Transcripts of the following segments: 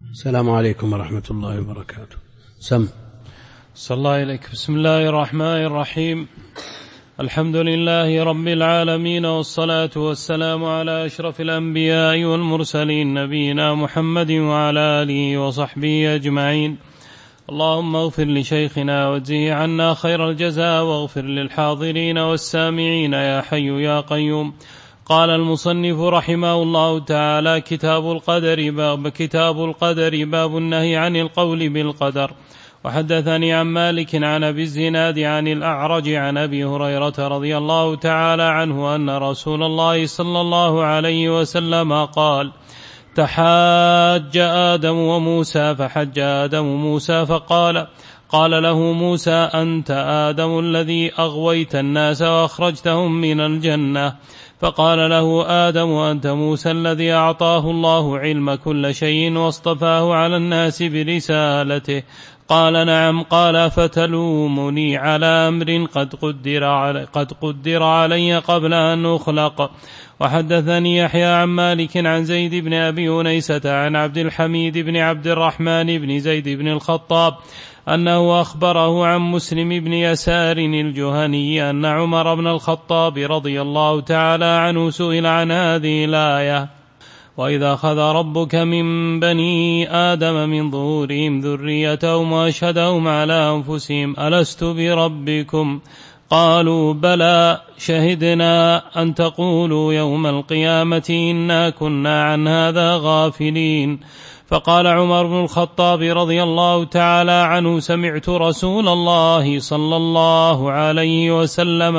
السلام عليكم ورحمة الله وبركاته. سم. صلى الله عليك. بسم الله الرحمن الرحيم. الحمد لله رب العالمين، والصلاة والسلام على أشرف الأنبياء والمرسلين، نبينا محمد وعلى آله وصحبه أجمعين. اللهم اغفر لشيخنا واجزه عنا خير الجزاء، واغفر للحاضرين والسامعين يا حي يا قيوم. قال المصنف رحمه الله تعالى: كتاب القدر باب النهي عن القول بالقدر. وحدثني عن مالك عن أبي الزناد عن الأعرج عن أبي هريرة رضي الله تعالى عنه أن رسول الله صلى الله عليه وسلم قال: تحاج آدم وموسى، فحج آدم موسى فقال له موسى: أنت آدم الذي أغويت الناس وأخرجتهم من الجنة. فقال له آدم: أنت موسى الذي أعطاه الله علم كل شيء واصطفاه على الناس برسالته. قال: نعم. قال: فتلومني على أمر قد قدر علي قبل أن أخلق. وحدثني يحيى عن مالك عن زيد بن أبي أنيسة عن عبد الحميد بن عبد الرحمن بن زيد بن الخطاب أنه أخبره عن مسلم بن يسار الجهني أن عمر بن الخطاب رضي الله تعالى عنه سئل عن هذه الآية: وإذا أخذ ربك من بني آدم من ظهورهم ذريتهم وأشهدهم على أنفسهم ألست بربكم؟ قالوا: بلى، شهدنا أن تقولوا يوم القيامة إنا كنا عن هذا غافلين. فقال عمر بن الخطاب رضي الله تعالى عنه: سمعت رسول الله صلى الله عليه وسلم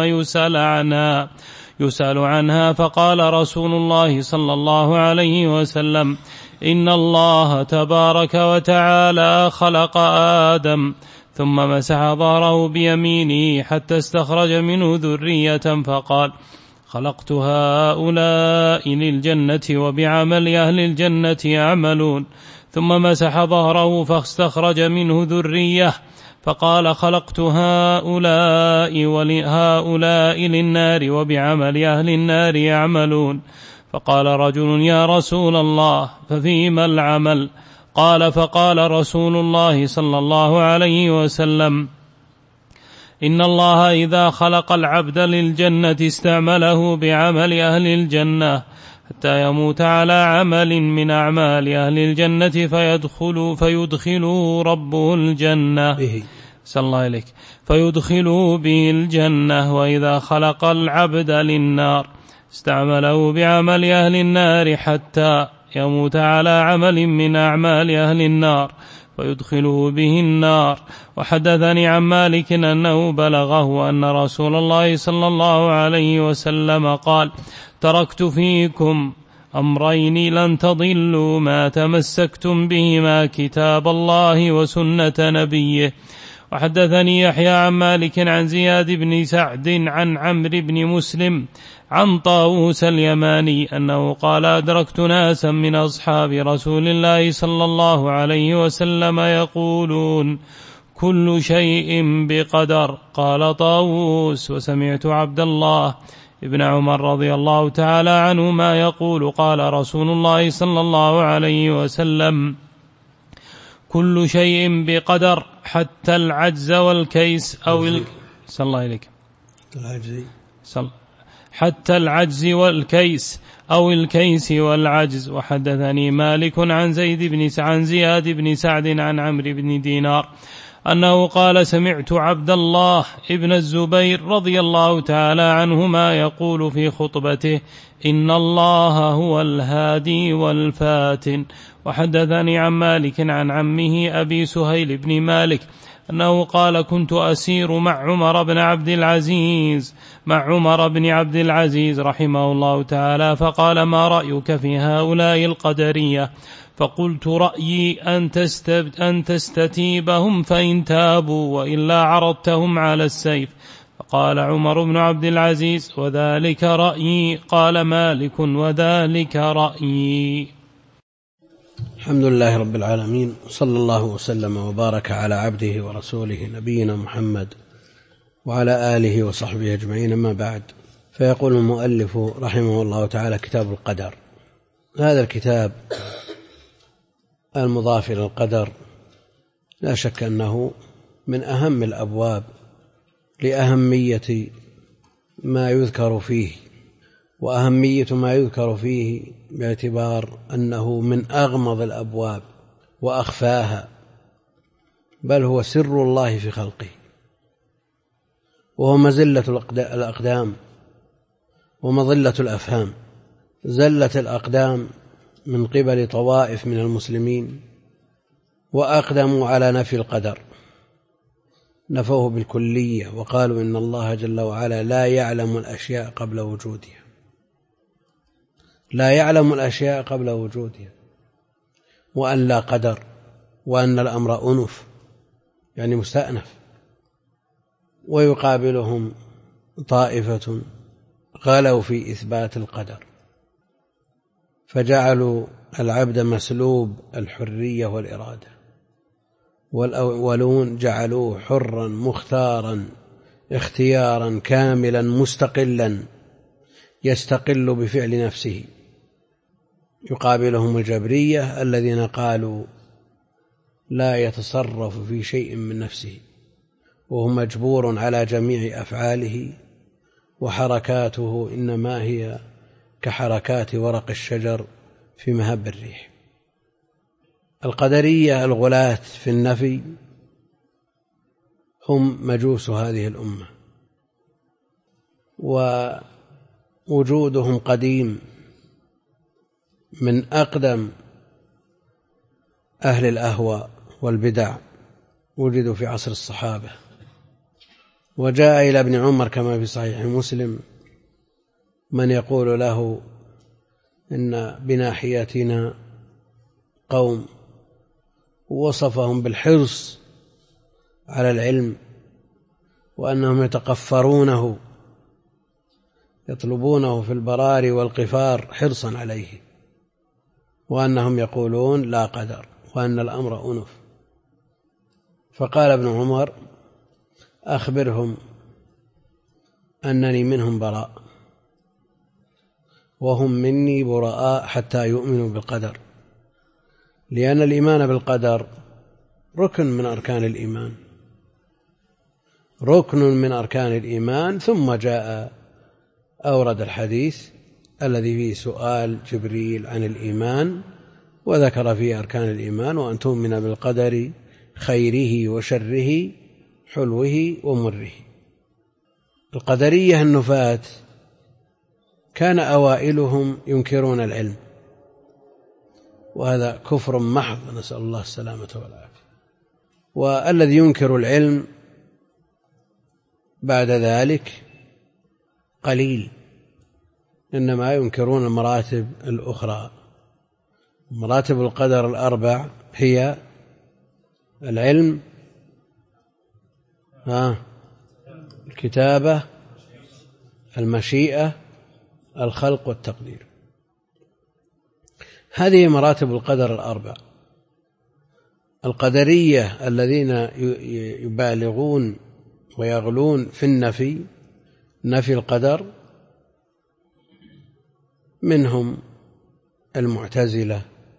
يسأل عنها، فقال رسول الله صلى الله عليه وسلم: إن الله تبارك وتعالى خلق آدم ثم مسح ظهره بيمينه حتى استخرج منه ذرية، فقال: خلقت هؤلاء للجنة وبعمل أهل الجنة يعملون. ثم مسح ظهره فاستخرج منه ذرية، فقال: خلقت هؤلاء ولهؤلاء للنار وبعمل أهل النار يعملون. فقال رجل: يا رسول الله، ففيما العمل؟ قال: فقال رسول الله صلى الله عليه وسلم: إن الله إذا خلق العبد للجنة استعمله بعمل أهل الجنة حتى يموت على عمل من أعمال أهل الجنة فيدخله ربه الجنة صلى الله عليك فيدخله به الجنة. وإذا خلق العبد للنار استعمله بعمل أهل النار حتى يموت على عمل من أعمال أهل النار ويدخله به النار. وحدثني عن مالك أنه بلغه أن رسول الله صلى الله عليه وسلم قال: تركت فيكم أمرين لن تضلوا ما تمسكتم بهما، كتاب الله وسنة نبيه. وحدثني يحيى عن مالك عن زياد بن سعد عن عمرو بن مسلم عن طاووس اليماني أنه قال: أدركت ناسا من أصحاب رسول الله صلى الله عليه وسلم يقولون: كل شيء بقدر. قال طاووس: وسمعت عبد الله ابن عمر رضي الله تعالى عنهما يقول: قال رسول الله صلى الله عليه وسلم: كل شيء بقدر حتى العجز والكيس صلى الله عليك حتى العجز والكيس أو الكيس والعجز. وحدثني مالك عن زياد بن سعد عن عمرو بن دينار أنه قال: سمعت عبد الله ابن الزبير رضي الله تعالى عنهما يقول في خطبته: إن الله هو الهادي والفاتن. وحدثني عن مالك عن عمه أبي سهيل بن مالك أنه قال: كنت أسير مع عمر بن عبد العزيز رحمه الله تعالى، فقال: ما رأيك في هؤلاء القدرية؟ فقلت: رأيي أن تستتيبهم فإن تابوا، وإلا عرضتهم على السيف. فقال عمر بن عبد العزيز: وذلك رأيي. قال مالك: وذلك رأيي. الحمد لله رب العالمين، صلى الله وسلم وبارك على عبده ورسوله نبينا محمد وعلى آله وصحبه أجمعين، أما بعد. فيقول المؤلف رحمه الله تعالى: كتاب القدر. هذا الكتاب المضاف إلى القدر لا شك أنه من أهم الأبواب لأهمية ما يذكر فيه، وأهمية ما يذكر فيه باعتبار أنه من أغمض الأبواب وأخفاها، بل هو سر الله في خلقه، وهو مزلة الأقدام ومضلة الأفهام. زلت الأقدام من قبل طوائف من المسلمين وأقدموا على نفي القدر، نفوه بالكلية وقالوا إن الله جل وعلا لا يعلم الأشياء قبل وجودها، لا يعلم الأشياء قبل وجودها، وأن لا قدر، وأن الأمر أنف يعني مستأنف. ويقابلهم طائفة غلوا في إثبات القدر، فجعلوا العبد مسلوب الحرية والإرادة، والأولون جعلوه حرا مختارا اختيارا كاملا مستقلا يستقل بفعل نفسه. يقابلهم الجبرية الذين قالوا لا يتصرف في شيء من نفسه، وهو مجبور على جميع أفعاله، وحركاته إنما هي كحركات ورق الشجر في مهب الريح. القدرية الغلاة في النفي هم مجوس هذه الأمة، ووجودهم قديم، من أقدم أهل الأهواء والبدع وجدوا في عصر الصحابة. وجاء إلى ابن عمر كما في صحيح مسلم من يقول له إن بناحيتنا قوم، ووصفهم بالحرص على العلم، وأنهم يتقفرونه يطلبونه في البراري والقفار حرصا عليه، وأنهم يقولون لا قدر، وأن الأمر أنف. فقال ابن عمر أخبرهم أنني منهم براء، وهم مني براء حتى يؤمنوا بالقدر، لأن الإيمان بالقدر ركن من أركان الإيمان، ركن من أركان الإيمان. ثم جاء أورد الحديث الذي فيه سؤال جبريل عن الإيمان، وذكر فيه أركان الإيمان: وأن تؤمن بالقدر خيره وشره حلوه ومره. القدرية النفاة كان أوائلهم ينكرون العلم، وهذا كفر محض، نسأل الله السلامة والعافية. والذي ينكر العلم بعد ذلك قليل، إنما ينكرون المراتب الأخرى. مراتب القدر الأربع هي العلم، الكتابة، المشيئة، الخلق والتقدير. هذه مراتب القدر الأربع. القدرية الذين يبالغون ويغلون في نفي القدر منهم المعتزلة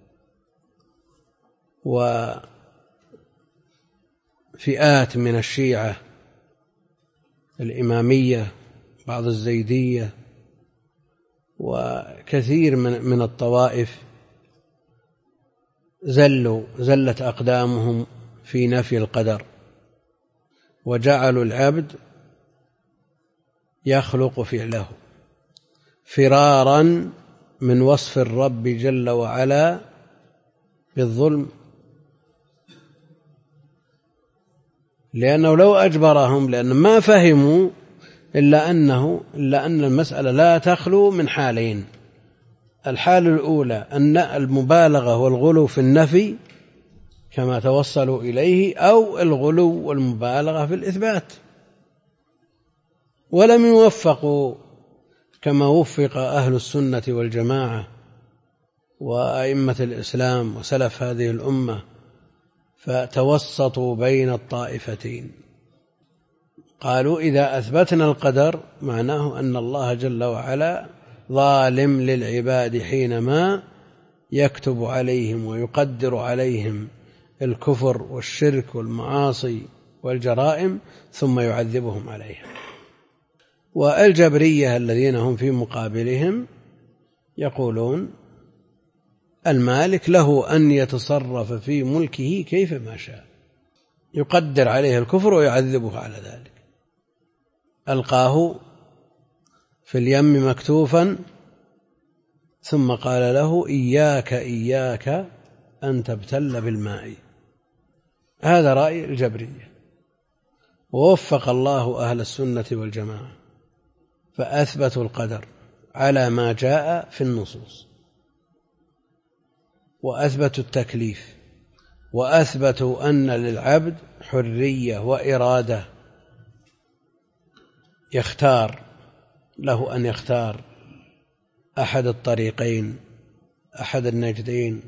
وفئات من الشيعة الإمامية، بعض الزيدية، وكثير من الطوائف زلت أقدامهم في نفي القدر، وجعلوا العبد يخلق فعله فرارا من وصف الرب جل وعلا بالظلم، لأنه لو أجبرهم، لأن ما فهموا إلا أن المسألة لا تخلو من حالين: الحال الأولى أن المبالغة والغلو في النفي كما توصلوا إليه، أو الغلو والمبالغة في الإثبات، ولم يوفقوا كما وفق أهل السنة والجماعة وأئمة الإسلام وسلف هذه الأمة، فتوسطوا بين الطائفتين. قالوا إذا أثبتنا القدر معناه أن الله جل وعلا ظالم للعباد حينما يكتب عليهم ويقدر عليهم الكفر والشرك والمعاصي والجرائم ثم يعذبهم عليها. والجبرية الذين هم في مقابلهم يقولون المالك له أن يتصرف في ملكه كيفما شاء، يقدر عليه الكفر ويعذبه على ذلك. ألقاه في اليم مكتوفا ثم قال له إياك أن تبتل بالماء. هذا رأي الجبرية، ووفق الله أهل السنة والجماعة فأثبتوا القدر على ما جاء في النصوص، وأثبتوا التكليف، وأثبتوا أن للعبد حرية وإرادة، يختار، له أن يختار أحد الطريقين، أحد النجدين،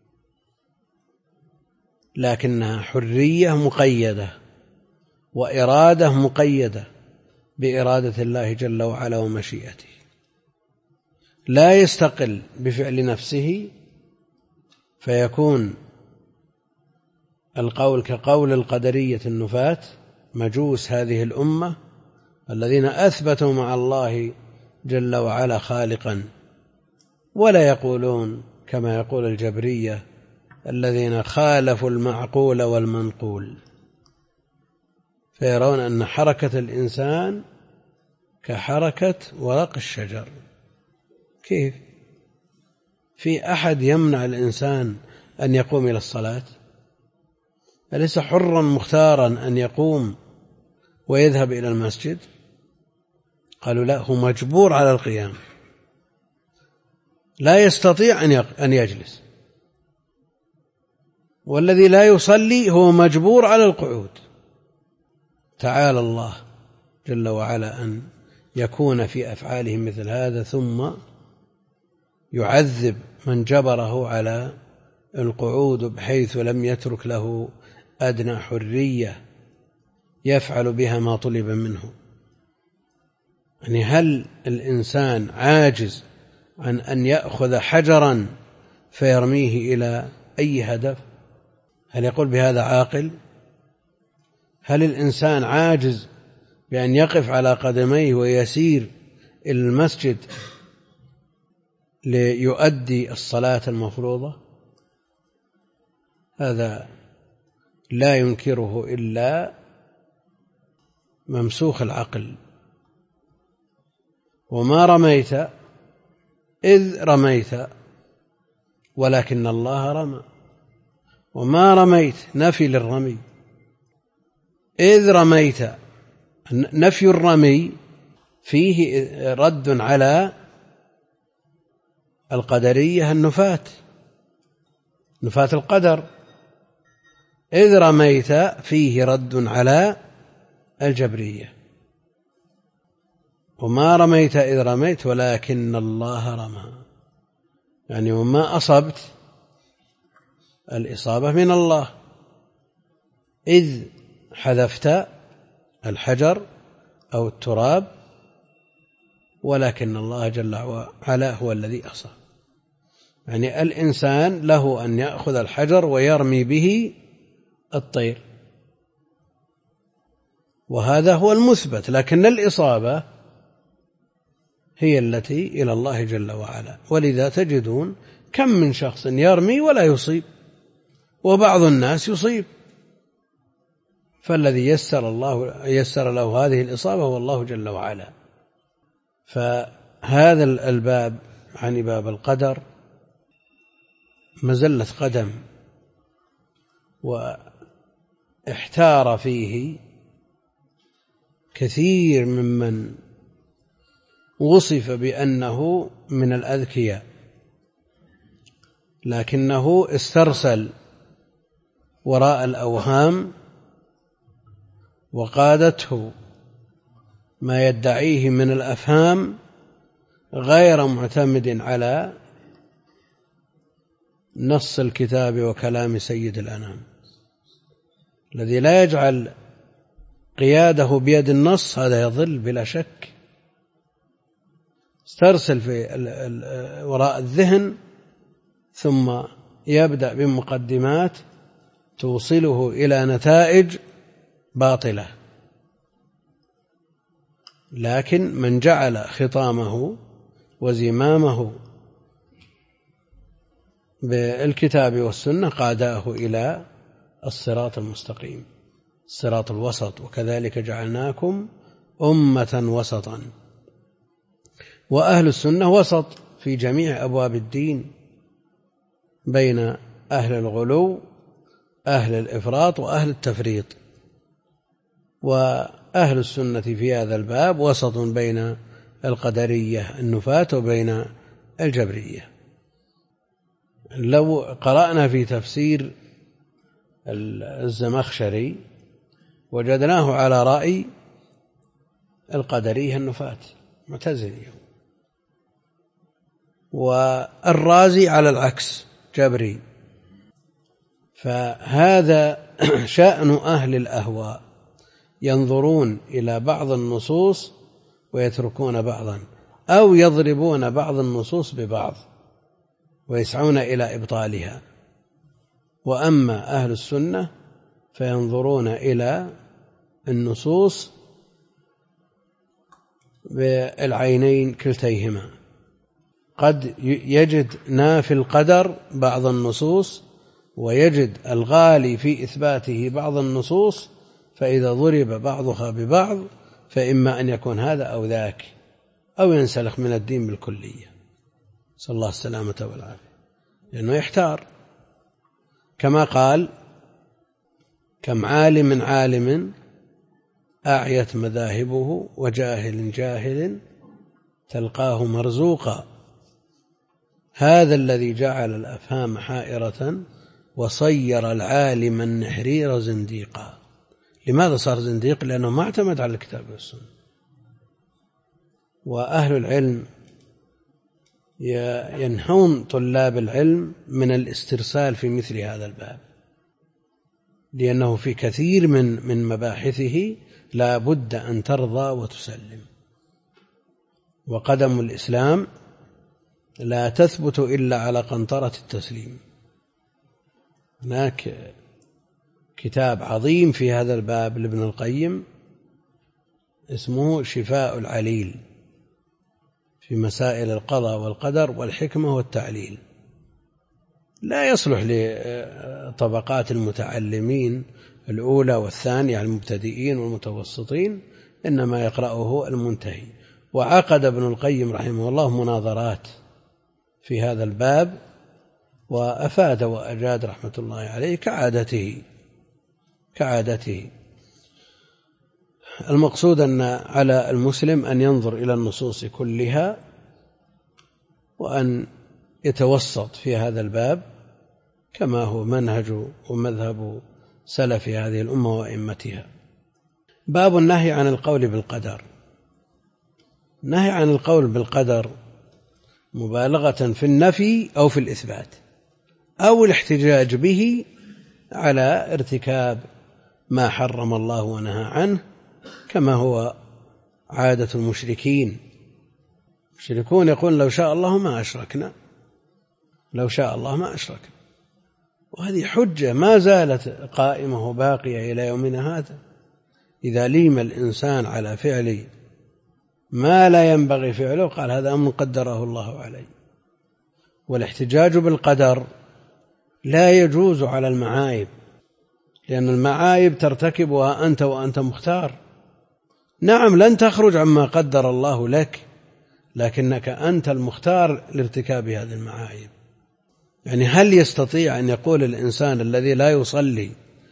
لكنها حرية مقيدة وإرادة مقيدة بإرادة الله جل وعلا ومشيئته. لا يستقل بفعل نفسه فيكون القول كقول القدرية النفاة مجوس هذه الأمة الذين أثبتوا مع الله جل وعلا خالقا، ولا يقولون كما يقول الجبرية الذين خالفوا المعقول والمنقول، فيرون أن حركة الإنسان كحركة ورق الشجر. كيف؟ في أحد يمنع الإنسان أن يقوم إلى الصلاة؟ أليس حرا مختارا أن يقوم ويذهب إلى المسجد؟ قالوا لا، هو مجبور على القيام، لا يستطيع أن يجلس، والذي لا يصلي هو مجبور على القعود. تعالى الله جل وعلا أن يكون في أفعالهم مثل هذا ثم يعذب من جبره على القعود بحيث لم يترك له أدنى حرية يفعل بها ما طلب منه. يعني هل الإنسان عاجز عن أن يأخذ حجرا فيرميه إلى أي هدف؟ هل يقول بهذا عاقل؟ هل الإنسان عاجز بأن يقف على قدميه ويسير إلى المسجد ليؤدي الصلاة المفروضة؟ هذا لا ينكره إلا ممسوخ العقل. وما رميت إذ رميت ولكن الله رمى، وما رميت نفي للرمي، إذ رميت نفي الرمي فيه رد على القدرية النفاة القدر، إذ رميت فيه رد على الجبرية. وما رميت إذ رميت ولكن الله رمى، يعني وما أصبت الإصابة من الله، إذ حذفت الحجر أو التراب، ولكن الله جل وعلا هو الذي أصاب. يعني الإنسان له أن يأخذ الحجر ويرمي به الطير، وهذا هو المثبت، لكن الإصابة هي التي إلى الله جل وعلا. ولذا تجدون كم من شخص يرمي ولا يصيب، وبعض الناس يصيب، فالذي يسر له هذه الإصابة هو الله جل وعلا. فهذا الباب عن باب القدر مزلة قدم، واحتار فيه كثير ممن وصف بأنه من الأذكياء، لكنه استرسل وراء الأوهام وقادته ما يدعيه من الأفهام غير معتمد على نص الكتاب وكلام سيد الأنام. الذي لا يجعل قياده بيد النص هذا يضل بلا شك. استرسل في وراء الذهن ثم يبدأ بمقدمات توصله إلى نتائج باطلة. لكن من جعل خطامه وزمامه بالكتاب والسنة قاداه إلى الصراط المستقيم، الصراط الوسط. وكذلك جعلناكم أمة وسطا. وأهل السنة وسط في جميع أبواب الدين بين أهل الغلو، أهل الإفراط، وأهل التفريط. وأهل السنة في هذا الباب وسط بين القدرية النفاة وبين الجبرية. لو قرأنا في تفسير الزمخشري وجدناه على رأي القدرية النفاة معتزلي، والرازي على العكس جبري. فهذا شأن أهل الأهواء، ينظرون إلى بعض النصوص ويتركون بعضا، أو يضربون بعض النصوص ببعض ويسعون إلى إبطالها. وأما أهل السنة فينظرون إلى النصوص بالعينين كلتيهما. قد يجد نافي القدر بعض النصوص، ويجد الغالي في إثباته بعض النصوص، فإذا ضرب بعضها ببعض فإما أن يكون هذا أو ذاك، أو ينسلخ من الدين بالكلية، صلى الله السلامة والعافية، لأنه يحتار. كما قال: كم عالم أعيت مذاهبه، وجاهل جاهل تلقاه مرزوقا، هذا الذي جعل الأفهام حائرة وصير العالم النحرير زنديقا. لماذا صار زنديق؟ لأنه ما اعتمد على الكتاب والسنة. وأهل العلم ينهون طلاب العلم من الاسترسال في مثل هذا الباب، لأنه في كثير من مباحثه لا بد أن ترضى وتسلم. وقدم الإسلام لا تثبت إلا على قنطرة التسليم. هناك كتاب عظيم في هذا الباب لابن القيم اسمه شفاء العليل في مسائل القضاء والقدر والحكمة والتعليل. لا يصلح لطبقات المتعلمين الأولى والثانية، المبتدئين والمتوسطين، إنما يقرأه المنتهي. وعقد ابن القيم رحمه الله مناظرات في هذا الباب، وأفاد وأجاد رحمة الله عليه كعادته. المقصود أن على المسلم أن ينظر إلى النصوص كلها، وأن يتوسط في هذا الباب كما هو منهج ومذهب سلف هذه الأمة وأئمتها. باب النهي عن القول بالقدر. النهي عن القول بالقدر مبالغة في النفي أو في الإثبات، أو الاحتجاج به على ارتكاب ما حرم الله ونهى عنه، كما هو عادة المشركين. المشركون يقول: لو شاء الله ما أشركنا، لو شاء الله ما أشركنا. وهذه حجة ما زالت قائمة وباقية إلى يومنا هذا. إذا ليم الإنسان على فعل ما لا ينبغي فعله قال: هذا أمر قدره الله عليه. والاحتجاج بالقدر لا يجوز على المعايب، لأن المعايب ترتكبها أنت وأنت مختار. نعم، لن تخرج عما قدر الله لك، لكنك أنت المختار لارتكاب هذه المعايب. يعني هل يستطيع أن يقول الإنسان الذي لا يصلي: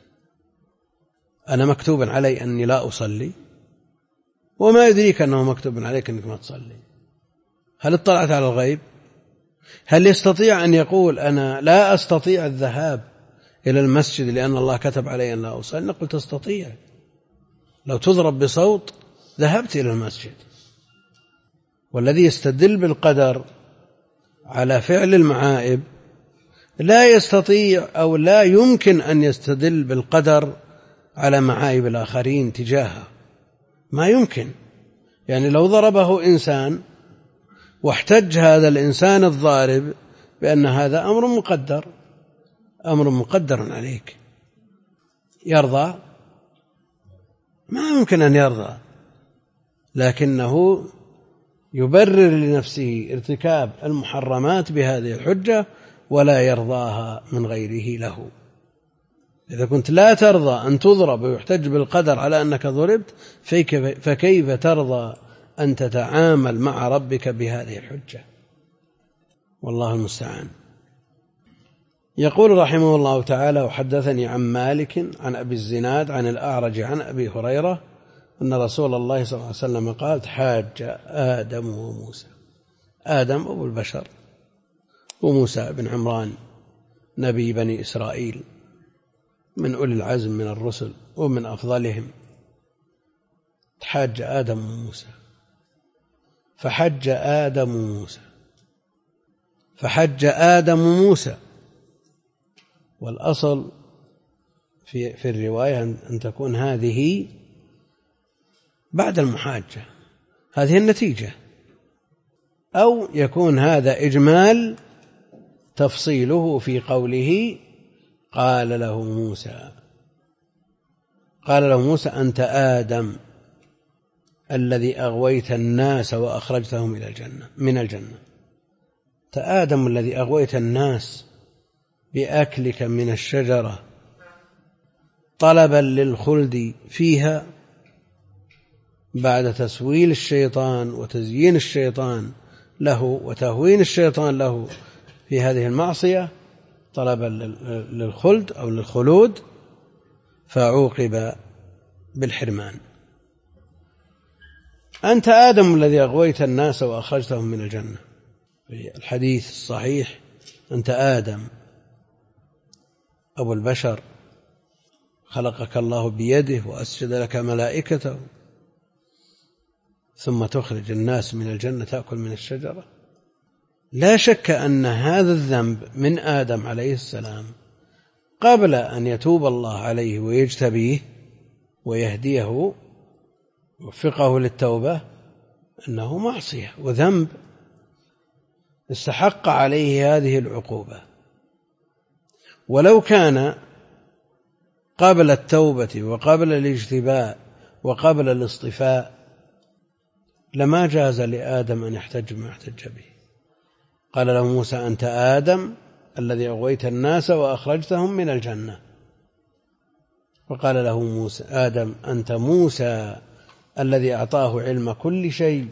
أنا مكتوب علي أني لا أصلي، وما يدريك أنه مكتوب عليك أنك ما تصلي؟ هل اطلعت على الغيب؟ هل يستطيع أن يقول: أنا لا أستطيع الذهاب إلى المسجد لأن الله كتب علي أن لا أصلي؟ نقول: تستطيع، لو تضرب بصوت ذهبت إلى المسجد. والذي يستدل بالقدر على فعل المعائب لا يستطيع أو لا يمكن أن يستدل بالقدر على معايب الآخرين تجاهه، ما يمكن. يعني لو ضربه إنسان واحتج هذا الإنسان الضارب بأن هذا أمر مقدر عليك. يرضى؟ ما يمكن أن يرضى، لكنه يبرر لنفسه ارتكاب المحرمات بهذه الحجة ولا يرضاها من غيره له. إذا كنت لا ترضى أن تضرب ويحتج بالقدر على أنك ضربت، فكيف ترضى أن تتعامل مع ربك بهذه الحجة؟ والله المستعان. يقول رحمه الله تعالى: وحدثني عن مالك عن أبي الزناد عن الأعرج عن أبي هريرة أن رسول الله صلى الله عليه وسلم قال: حاج آدم وموسى. آدم أبو البشر، وموسى بن عمران نبي بني إسرائيل من أولي العزم من الرسل ومن أفضلهم. حاج آدم وموسى، فحج آدم موسى. والأصل في الرواية أن تكون هذه بعد المحاجة، هذه النتيجة، أو يكون هذا إجمال تفصيله في قوله قال له موسى أنت آدم الذي أغويت الناس وأخرجتهم من الجنة. أنت آدم الذي أغويت الناس بأكلك من الشجرة طلبا للخلد فيها بعد تسويل الشيطان وتزيين الشيطان له وتهوين الشيطان له في هذه المعصية، طلبا للخلد أو للخلود، فعوقب بالحرمان. أنت آدم الذي أغويت الناس وأخرجتهم من الجنة. في الحديث الصحيح: أنت آدم أبو البشر، خلقك الله بيده وأسجد لك ملائكته، ثم تخرج الناس من الجنة تأكل من الشجرة. لا شك أن هذا الذنب من آدم عليه السلام قبل أن يتوب الله عليه ويجتبيه ويهديه ووفقه للتوبة أنه معصية وذنب استحق عليه هذه العقوبة. ولو كان قبل التوبة وقبل الاجتباء وقبل الاصطفاء لما جاز لآدم أن يحتج ما احتج به. قال له موسى أنت آدم الذي أغويت الناس وأخرجتهم من الجنة، وقال له موسى آدم أنت موسى الذي أعطاه علم كل شيء.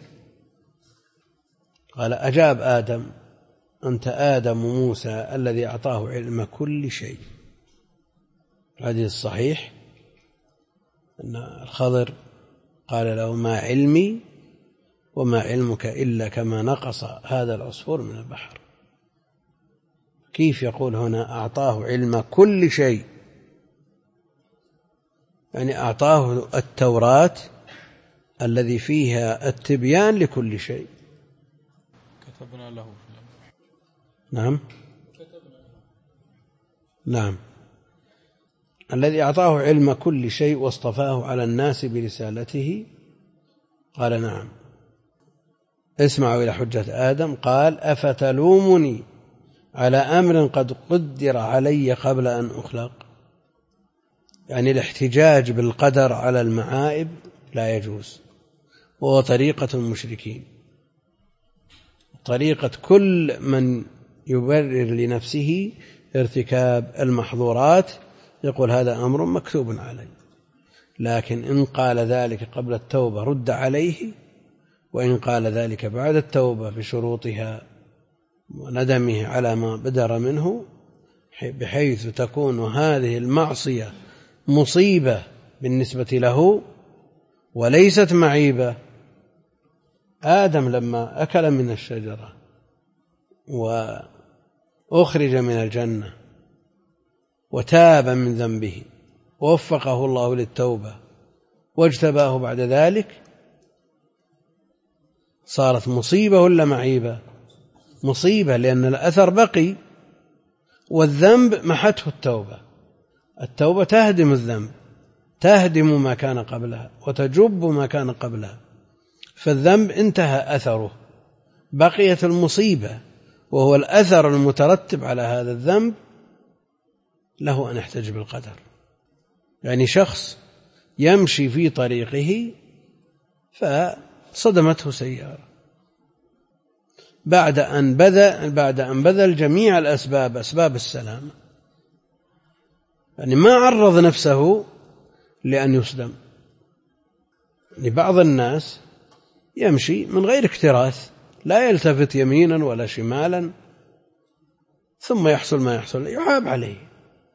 قال أجاب آدم أنت آدم موسى الذي أعطاه علم كل شيء. الحديث الصحيح أن الخضر قال له ما علمي وما علمك إلا كما نقص هذا العصفور من البحر. كيف يقول هنا أعطاه علم كل شيء؟ يعني أعطاه التوراة الذي فيها التبيان لكل شيء. كتبنا له. نعم الذي أعطاه علم كل شيء واصطفاه على الناس برسالته. قال نعم. اسمعوا إلى حجة آدم. قال أفتلومني على أمر قد قدر علي قبل أن أخلق. يعني الاحتجاج بالقدر على المعائب لا يجوز، وهو طريقة المشركين، طريقة كل من يبرر لنفسه ارتكاب المحظورات، يقول هذا أمر مكتوب عليه. لكن إن قال ذلك قبل التوبة رد عليه، وإن قال ذلك بعد التوبة بشروطها وندمه على ما بدر منه، بحيث تكون هذه المعصية مصيبة بالنسبة له وليست معيبة. آدم لما أكل من الشجرة وأخرج من الجنة وتاب من ذنبه ووفقه الله للتوبة واجتباه بعد ذلك، صارت مصيبة ولا معيبة؟ مصيبة، لأن الأثر بقي والذنب محته التوبة. التوبة تهدم الذنب، تهدم ما كان قبلها وتجب ما كان قبلها، فالذنب انتهى أثره، بقيت المصيبة وهو الأثر المترتب على هذا الذنب، له أن يحتج بالقدر. يعني شخص يمشي في طريقه فصدمته سيارة بعد أن بذل جميع الأسباب، أسباب السلامة، يعني ما عرض نفسه لأن يصدم. يعني بعض الناس يمشي من غير اكتراث، لا يلتفت يمينا ولا شمالا، ثم يحصل ما يحصل يعاب عليه،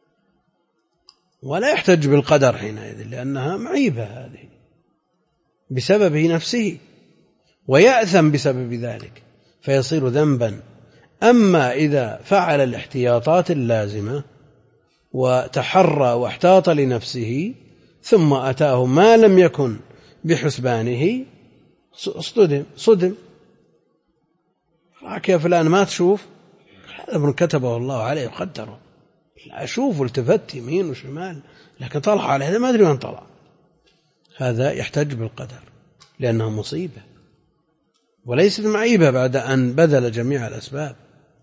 ولا يحتج بالقدر حينئذ، لأنها معيبة هذه بسبب نفسه، ويأثم بسبب ذلك فيصير ذنبا. أما إذا فعل الاحتياطات اللازمة وتحرى واحتاط لنفسه ثم أتاه ما لم يكن بحسبانه صدم. راك يا فلان ما تشوف، هذا من كتبه الله عليه وقدره، لا أشوف والتفت يمين وشمال لكن طلع عليه هذا ما أدري وين طلع. هذا يحتج بالقدر لأنه مصيبة وليست معيبة بعد أن بذل جميع الأسباب،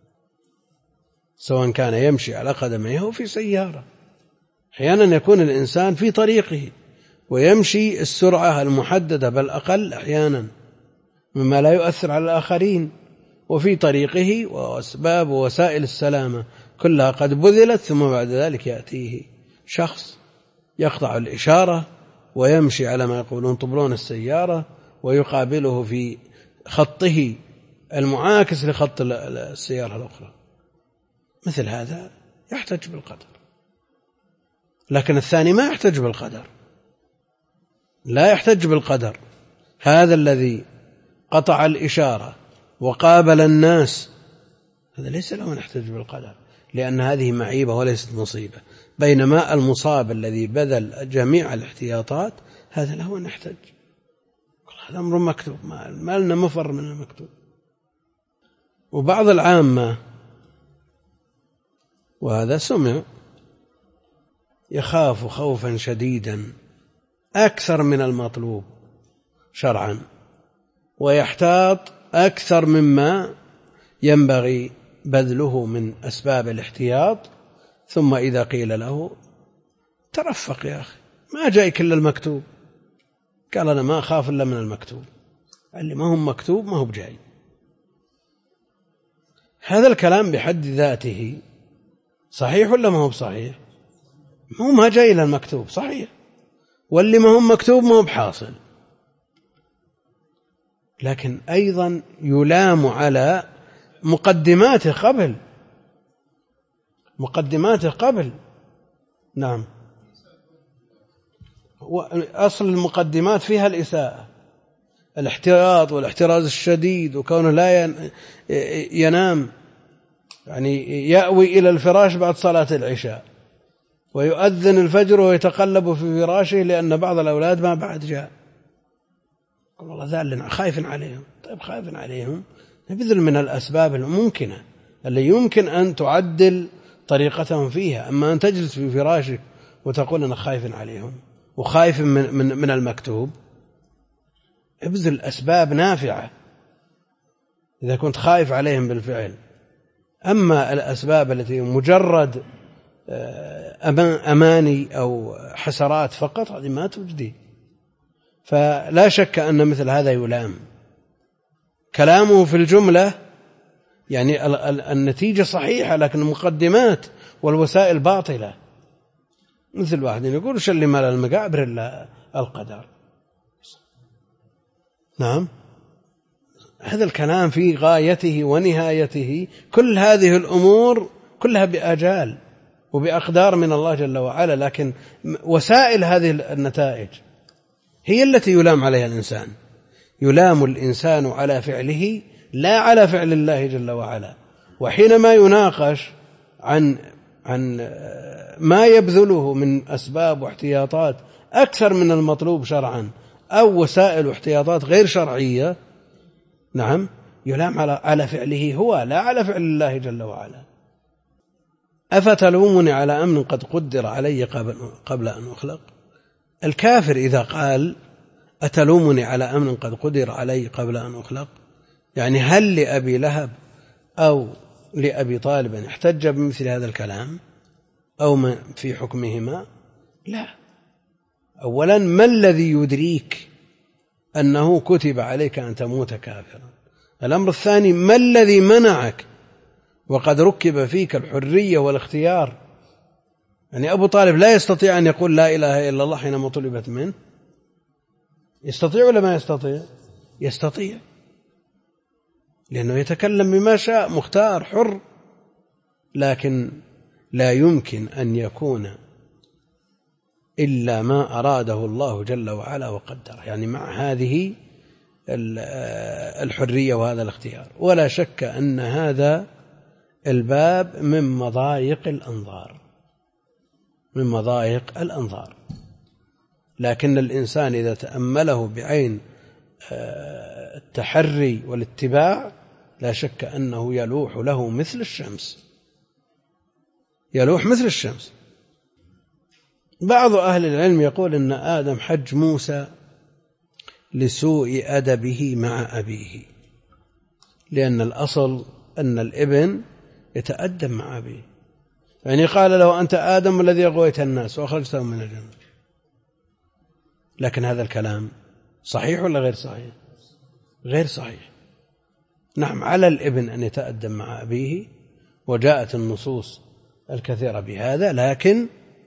سواء كان يمشي على قدميه أو في سيارة. أحيانا يكون الإنسان في طريقه ويمشي السرعة المحددة بل أقل أحيانا مما لا يؤثر على الآخرين، وفي طريقه وأسباب ووسائل السلامة كلها قد بذلت، ثم بعد ذلك يأتيه شخص يقطع الإشارة ويمشي على ما يقولون طبلون السيارة ويقابله في خطه المعاكس لخط السيارة الأخرى. مثل هذا يحتج بالقدر، لكن الثاني ما يحتج بالقدر، لا يحتج بالقدر. هذا الذي قطع الإشارة وقابل الناس هذا ليس له أن يحتج بالقدر، لأن هذه معيبة وليست مصيبة، بينما المصاب الذي بذل جميع الاحتياطات هذا له أن يحتج. هذا أمر مكتوب، ما لنا مفر من المكتوب. وبعض العامة وهذا سمع يخاف خوفا شديدا أكثر من المطلوب شرعا، ويحتاط أكثر مما ينبغي بذله من أسباب الاحتياط، ثم إذا قيل له ترفق يا أخي ما جاءك إلا المكتوب، قال أنا ما أخاف إلا من المكتوب، اللي ما هو مكتوب ما هو بجاي. هذا الكلام بحد ذاته صحيح ولا ما هو بصحيح؟ ما جاي إلى المكتوب صحيح، واللي ما هو مكتوب ما هو بحاصل، لكن أيضا يلام على مقدماته قبل. نعم، أصل المقدمات فيها الإساءة، الاحتياط والاحتراز الشديد، وكونه لا ينام، يعني يأوي إلى الفراش بعد صلاة العشاء ويؤذن الفجر ويتقلب في فراشه لأن بعض الأولاد ما بعد جاء، والله ذا خايف عليهم. طيب خايف عليهم نبذل من الأسباب الممكنة اللي يمكن أن تعدل طريقتهم فيها، أما أن تجلس في فراشك وتقول أنا خايف عليهم وخايف من المكتوب، ابذل أسباب نافعة إذا كنت خايف عليهم بالفعل. أما الأسباب التي مجرد أماني أو حسرات فقط هذه ما تجدي، فلا شك أن مثل هذا يلام. كلامه في الجملة يعني النتيجة صحيحة، لكن المقدمات والوسائل باطلة. مثل واحد يقول وش اللي مال المقابر إلا القدر. نعم، هذا الكلام في غايته ونهايته، كل هذه الأمور كلها بآجال وبأقدار من الله جل وعلا، لكن وسائل هذه النتائج هي التي يلام عليها الإنسان. يلام الإنسان على فعله لا على فعل الله جل وعلا. وحينما يناقش عن ما يبذله من أسباب واحتياطات أكثر من المطلوب شرعا أو وسائل واحتياطات غير شرعية، نعم يلام على فعله هو لا على فعل الله جل وعلا. أفتلومني على أمر قد قدر علي قبل أن أخلق. الكافر إذا قال أتلومني على أمر قد قدر علي قبل أن أخلق، يعني هل لأبي لهب أو لأبي طالب احتج بمثل هذا الكلام أو في حكمهما؟ لا. أولا ما الذي يدريك أنه كتب عليك أن تموت كافرا؟ الأمر الثاني ما الذي منعك وقد ركب فيك الحرية والاختيار؟ يعني أبو طالب لا يستطيع أن يقول لا إله إلا الله حينما طلبت منه، يستطيع ولا ما يستطيع؟ يستطيع، لأنه يتكلم بما شاء، مختار حر، لكن لا يمكن أن يكون إلا ما أراده الله جل وعلا وقدره، يعني مع هذه الحرية وهذا الاختيار. ولا شك أن هذا الباب من مضايق الأنظار، لكن الإنسان إذا تأمله بعين التحري والاتباع لا شك أنه يلوح له مثل الشمس، يلوح مثل الشمس. بعض أهل العلم يقول إن آدم حج موسى لسوء أدبه مع أبيه، لأن الأصل أن الابن يتأدب مع أبيه، يعني قال له أنت آدم الذي أغويت الناس وأخرجتهم من الجنة. لكن هذا الكلام صحيح ولا غير صحيح؟ غير صحيح. نعم، على الابن أن يتأدب مع أبيه، وجاءت النصوص الكثيرة بهذا، لكن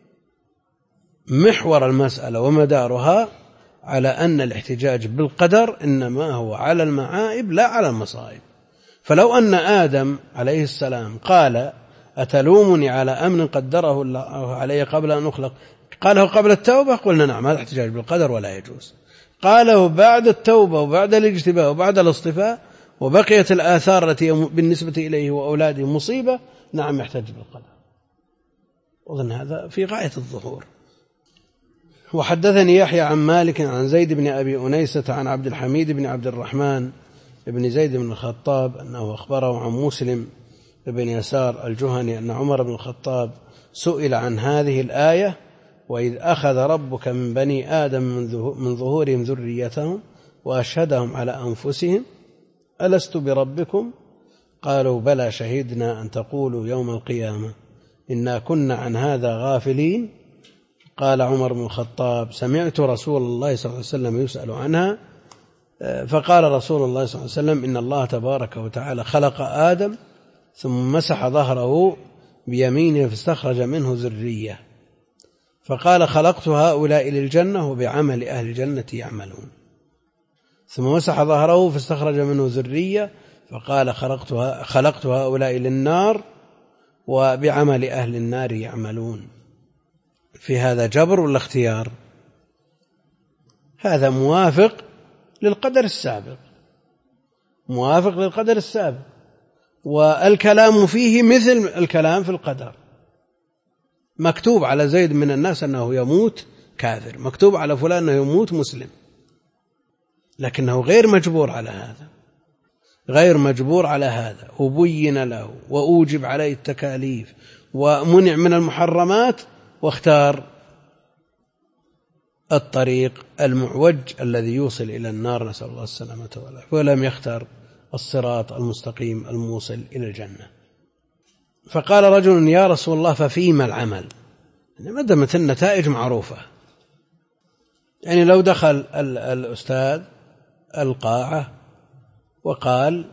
محور المسألة ومدارها على أن الاحتجاج بالقدر إنما هو على المعائب لا على المصائب. فلو أن آدم عليه السلام قال أتلومني على أمر قدره الله علي قبل أن أخلق، قاله قبل التوبة، قلنا نعم هذا احتجاج بالقدر ولا يجوز. قاله بعد التوبة وبعد الاجتباء وبعد الاصطفاء وبقيت الآثار التي بالنسبة إليه وأولاده مصيبة، نعم يحتج بالقدر. أظن هذا في غاية الظهور. وحدثني يحيى عن مالك عن زيد بن أبي أنيسة عن عبد الحميد بن عبد الرحمن بن زيد بن الخطاب أنه أخبره عن مسلم بن يسار الجهني أن عمر بن الخطاب سئل عن هذه الآية: وإذ أخذ ربك من بني آدم من ظهورهم ذريتهم وأشهدهم على أنفسهم ألست بربكم؟ قالوا بلى شهدنا أن تقولوا يوم القيامة إنا كنا عن هذا غافلين. قال عمر بن الخطاب: سمعت رسول الله صلى الله عليه وسلم يسأل عنها، فقال رسول الله صلى الله عليه وسلم: إن الله تبارك وتعالى خلق آدم ثم مسح ظهره بيمينه فاستخرج منه ذرية، فقال: خلقت هؤلاء للجنة وبعمل أهل الجنة يعملون. ثم مسح ظهره فاستخرج منه ذرية، فقال: خلقت هؤلاء للنار وبعمل أهل النار يعملون. في هذا جبر ولا اختيار؟ هذا موافق للقدر السابق، موافق للقدر السابق، والكلام فيه مثل الكلام في القدر. مكتوب على زيد من الناس أنه يموت كافر، مكتوب على فلان أنه يموت مسلم، لكنه غير مجبور على هذا، غير مجبور على هذا، وبين له وأوجب عليه التكاليف ومنع من المحرمات، واختار الطريق المعوج الذي يوصل إلى النار، نسأل الله السلامة والعافية، ولم يختار الصراط المستقيم الموصل إلى الجنة. فقال رجل: يا رسول الله ففيما العمل؟ يعني ما دامت النتائج معروفة، يعني لو دخل الأستاذ القاعة وقال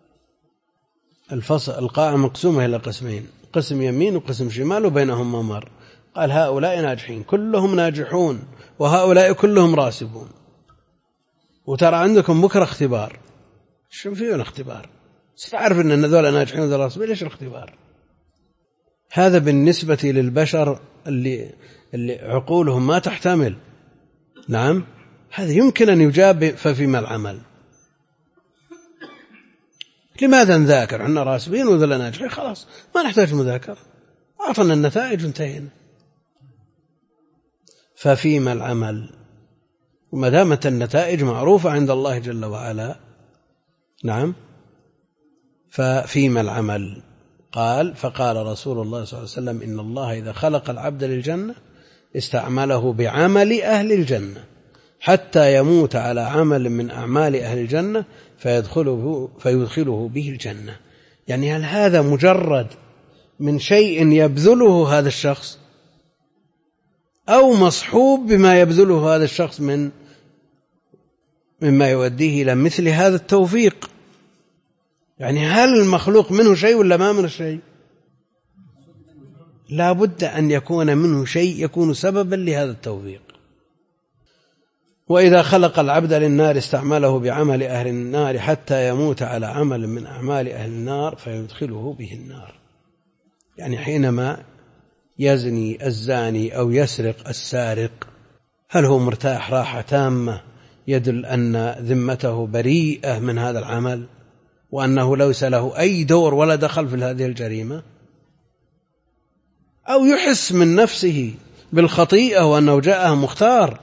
القاعة مقسومة إلى قسمين، قسم يمين وقسم شمال وبينهم ممر، قال هؤلاء ناجحين كلهم ناجحون وهؤلاء كلهم راسبون، وترى عندكم بكرة اختبار. شو فيه الاختبار؟ ستعرف أن هذول ناجحين وهذول راسبين، ليش الاختبار؟ هذا بالنسبة للبشر اللي عقولهم ما تحتمل. نعم، هذا يمكن أن يجاب ففيما العمل. لماذا نذاكر؟ عنا راسبين وذل ناجحين، خلاص ما نحتاج مذاكرة، أعطنا النتائج وانتهينا. ففيما العمل؟ وما دامت النتائج معروفة عند الله جل وعلا، نعم، ففيما العمل؟ قال: فقال رسول الله صلى الله عليه وسلم: إن الله إذا خلق العبد للجنة استعمله بعمل أهل الجنة حتى يموت على عمل من أعمال أهل الجنة فيدخله به الجنة. يعني هل هذا مجرد من شيء يبذله هذا الشخص أو مصحوب بما يبذله هذا الشخص مما يؤديه إلى مثل هذا التوفيق؟ يعني هل المخلوق منه شيء ولا ما منه شيء؟ لا بد أن يكون منه شيء يكون سببا لهذا التوفيق. وإذا خلق العبد للنار استعمله بعمل أهل النار حتى يموت على عمل من أعمال أهل النار فيدخله به النار. يعني حينما يزني الزاني أو يسرق السارق هل هو مرتاح راحة تامة يدل أن ذمته بريئة من هذا العمل وأنه ليس له أي دور ولا دخل في هذه الجريمة؟ أو يحس من نفسه بالخطيئة وأنه جاءه مختار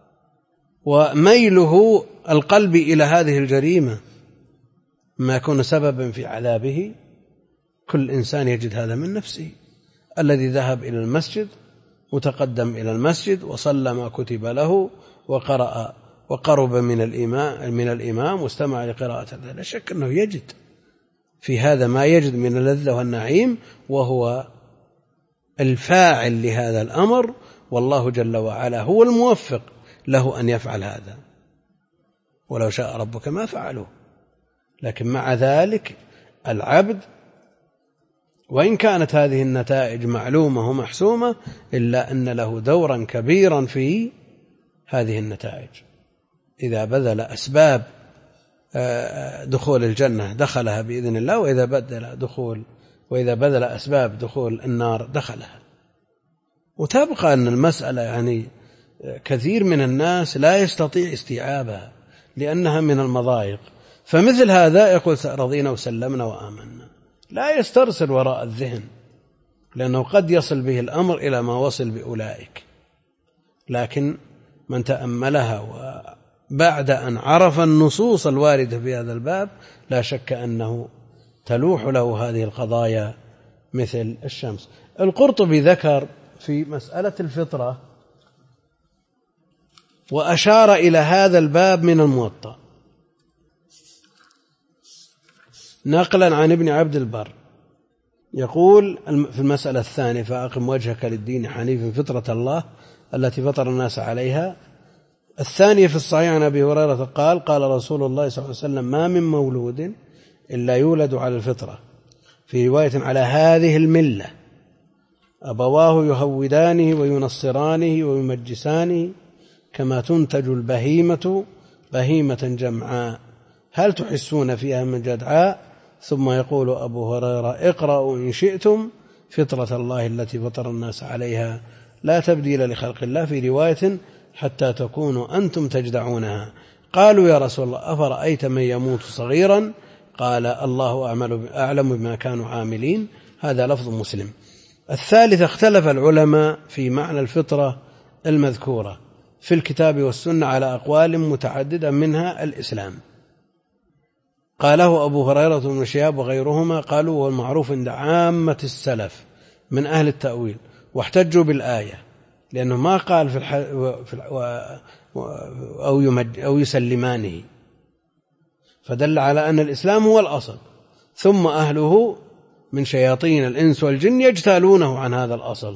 وميله القلب إلى هذه الجريمة ما يكون سببا في عذابه؟ كل إنسان يجد هذا من نفسه. الذي ذهب إلى المسجد وتقدم إلى المسجد وصلى ما كتب له وقرأ وقرب من الإمام واستمع لقراءة هذا، لا شك أنه يجد في هذا ما يجد من اللذة والنعيم، وهو الفاعل لهذا الأمر، والله جل وعلا هو الموفق له أن يفعل هذا، ولو شاء ربك ما فعلوه. لكن مع ذلك العبد وإن كانت هذه النتائج معلومة ومحسومة إلا أن له دورا كبيرا في هذه النتائج. إذا بذل أسباب دخول الجنة دخلها بإذن الله، وإذا بذل أسباب دخول النار دخلها. وتبقى أن المسألة يعني كثير من الناس لا يستطيع استيعابها لأنها من المضايق، فمثل هذا يقول رضينا وسلمنا وآمنا، لا يسترسل وراء الذهن، لأنه قد يصل به الأمر إلى ما وصل بأولئك. لكن من تأملها وبعد أن عرف النصوص الواردة في هذا الباب لا شك أنه تلوح له هذه القضايا مثل الشمس. القرطبي ذكر في مسألة الفطرة وأشار إلى هذا الباب من الموطأ نقلا عن ابن عبد البر، يقول في المسألة الثانية: فأقم وجهك للدين حنيفا فطرة الله التي فطر الناس عليها. الثانية في الصحيح عن أبي هريرة قال: قال رسول الله صلى الله عليه وسلم: ما من مولود إلا يولد على الفطرة، في رواية على هذه الملة، أبواه يهودانه وينصرانه ويمجسانه كما تنتج البهيمة بهيمة جمعاء، هل تحسون فيها من جدعاء؟ ثم يقول أبو هريرة: اقرأوا إن شئتم فطرة الله التي فطر الناس عليها لا تبديل لخلق الله، في رواية: حتى تكونوا أنتم تجدعونها. قالوا: يا رسول الله أفرأيت من يموت صغيرا؟ قال: الله أعلم بما كانوا عاملين. هذا لفظ مسلم. الثالث: اختلف العلماء في معنى الفطرة المذكورة في الكتاب والسنة على أقوال متعددة، منها الإسلام. قاله أبو هريرة بن شهاب وغيرهما، قالوا: هو المعروف عند عامة السلف من أهل التأويل، واحتجوا بالآية لأنه ما قال أو يسلمانه، فدل على أن الإسلام هو الأصل، ثم أهله من شياطين الإنس والجن يجتالونه عن هذا الأصل.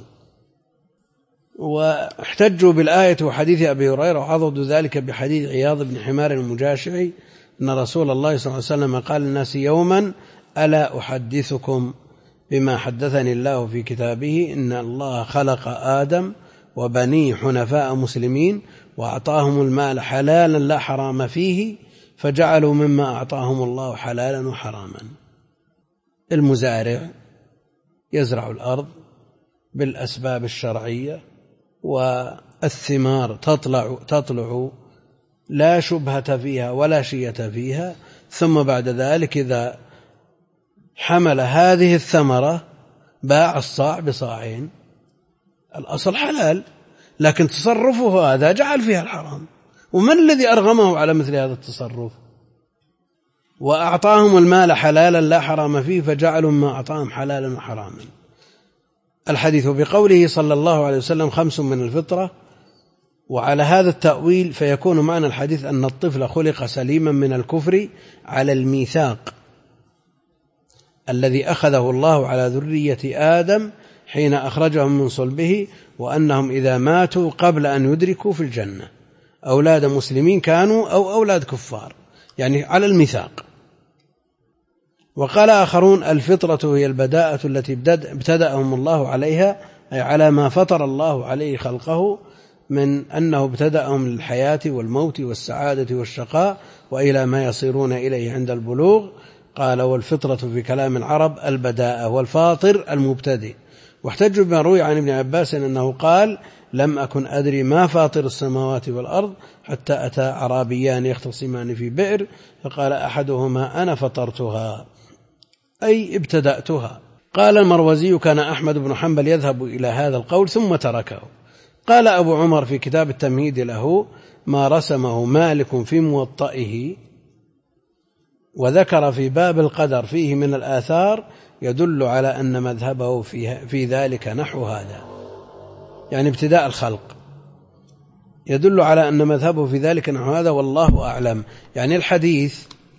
واحتجوا بالآية وحديث أبي هريرة، وعضدوا ذلك بحديث عياض بن حمار المجاشعي أن رسول الله صلى الله عليه وسلم قال للناس يوما: ألا أحدثكم بما حدثني الله في كتابه؟ إن الله خلق آدم وبنيه حنفاء مسلمين، وأعطاهم المال حلالا لا حرام فيه، فجعلوا مما أعطاهم الله حلالا وحراما. المزارع يزرع الأرض بالأسباب الشرعية، والثمار تطلع لا شبهة فيها ولا شية فيها، ثم بعد ذلك إذا حمل هذه الثمرة باع الصاع بصاعين، الأصل حلال، لكن تصرفه هذا جعل فيها الحرام. ومن الذي أرغمه على مثل هذا التصرف؟ وأعطاهم المال حلالا لا حرام فيه، فجعلوا ما أعطاهم حلالا وحراما. الحديث بقوله صلى الله عليه وسلم: 5 من الفطرة، وعلى هذا التأويل فيكون معنى الحديث أن الطفل خلق سليما من الكفر على الميثاق الذي أخذه الله على ذرية آدم حين أخرجهم من صلبه، وأنهم إذا ماتوا قبل أن يدركوا في الجنة أولاد مسلمين كانوا أو أولاد كفار، يعني على الميثاق. وقال آخرون الفطرة هي البداءة التي ابتدأهم الله عليها، أي على ما فطر الله عليه خلقه من أنه ابتدأهم للحياة والموت والسعادة والشقاء وإلى ما يصيرون إليه عند البلوغ. قال والفطرة في كلام العرب البداءة، والفاطر المبتدئ. واحتجوا بما روي عن ابن عباس أنه قال لم أكن أدري ما فاطر السماوات والأرض حتى أتى أعرابيان يختصمان في بئر فقال أحدهما أنا فطرتها، أي ابتدأتها. قال المروزي كان أحمد بن حنبل يذهب إلى هذا القول ثم تركه. قال أبو عمر في كتاب التمهيد له ما رسمه مالك في موطئه وذكر في باب القدر فيه من الآثار يدل على أن مذهبه في ذلك نحو هذا، يعني ابتداء الخلق، يدل على أن مذهبه في ذلك نحو هذا، والله أعلم. يعني الحديث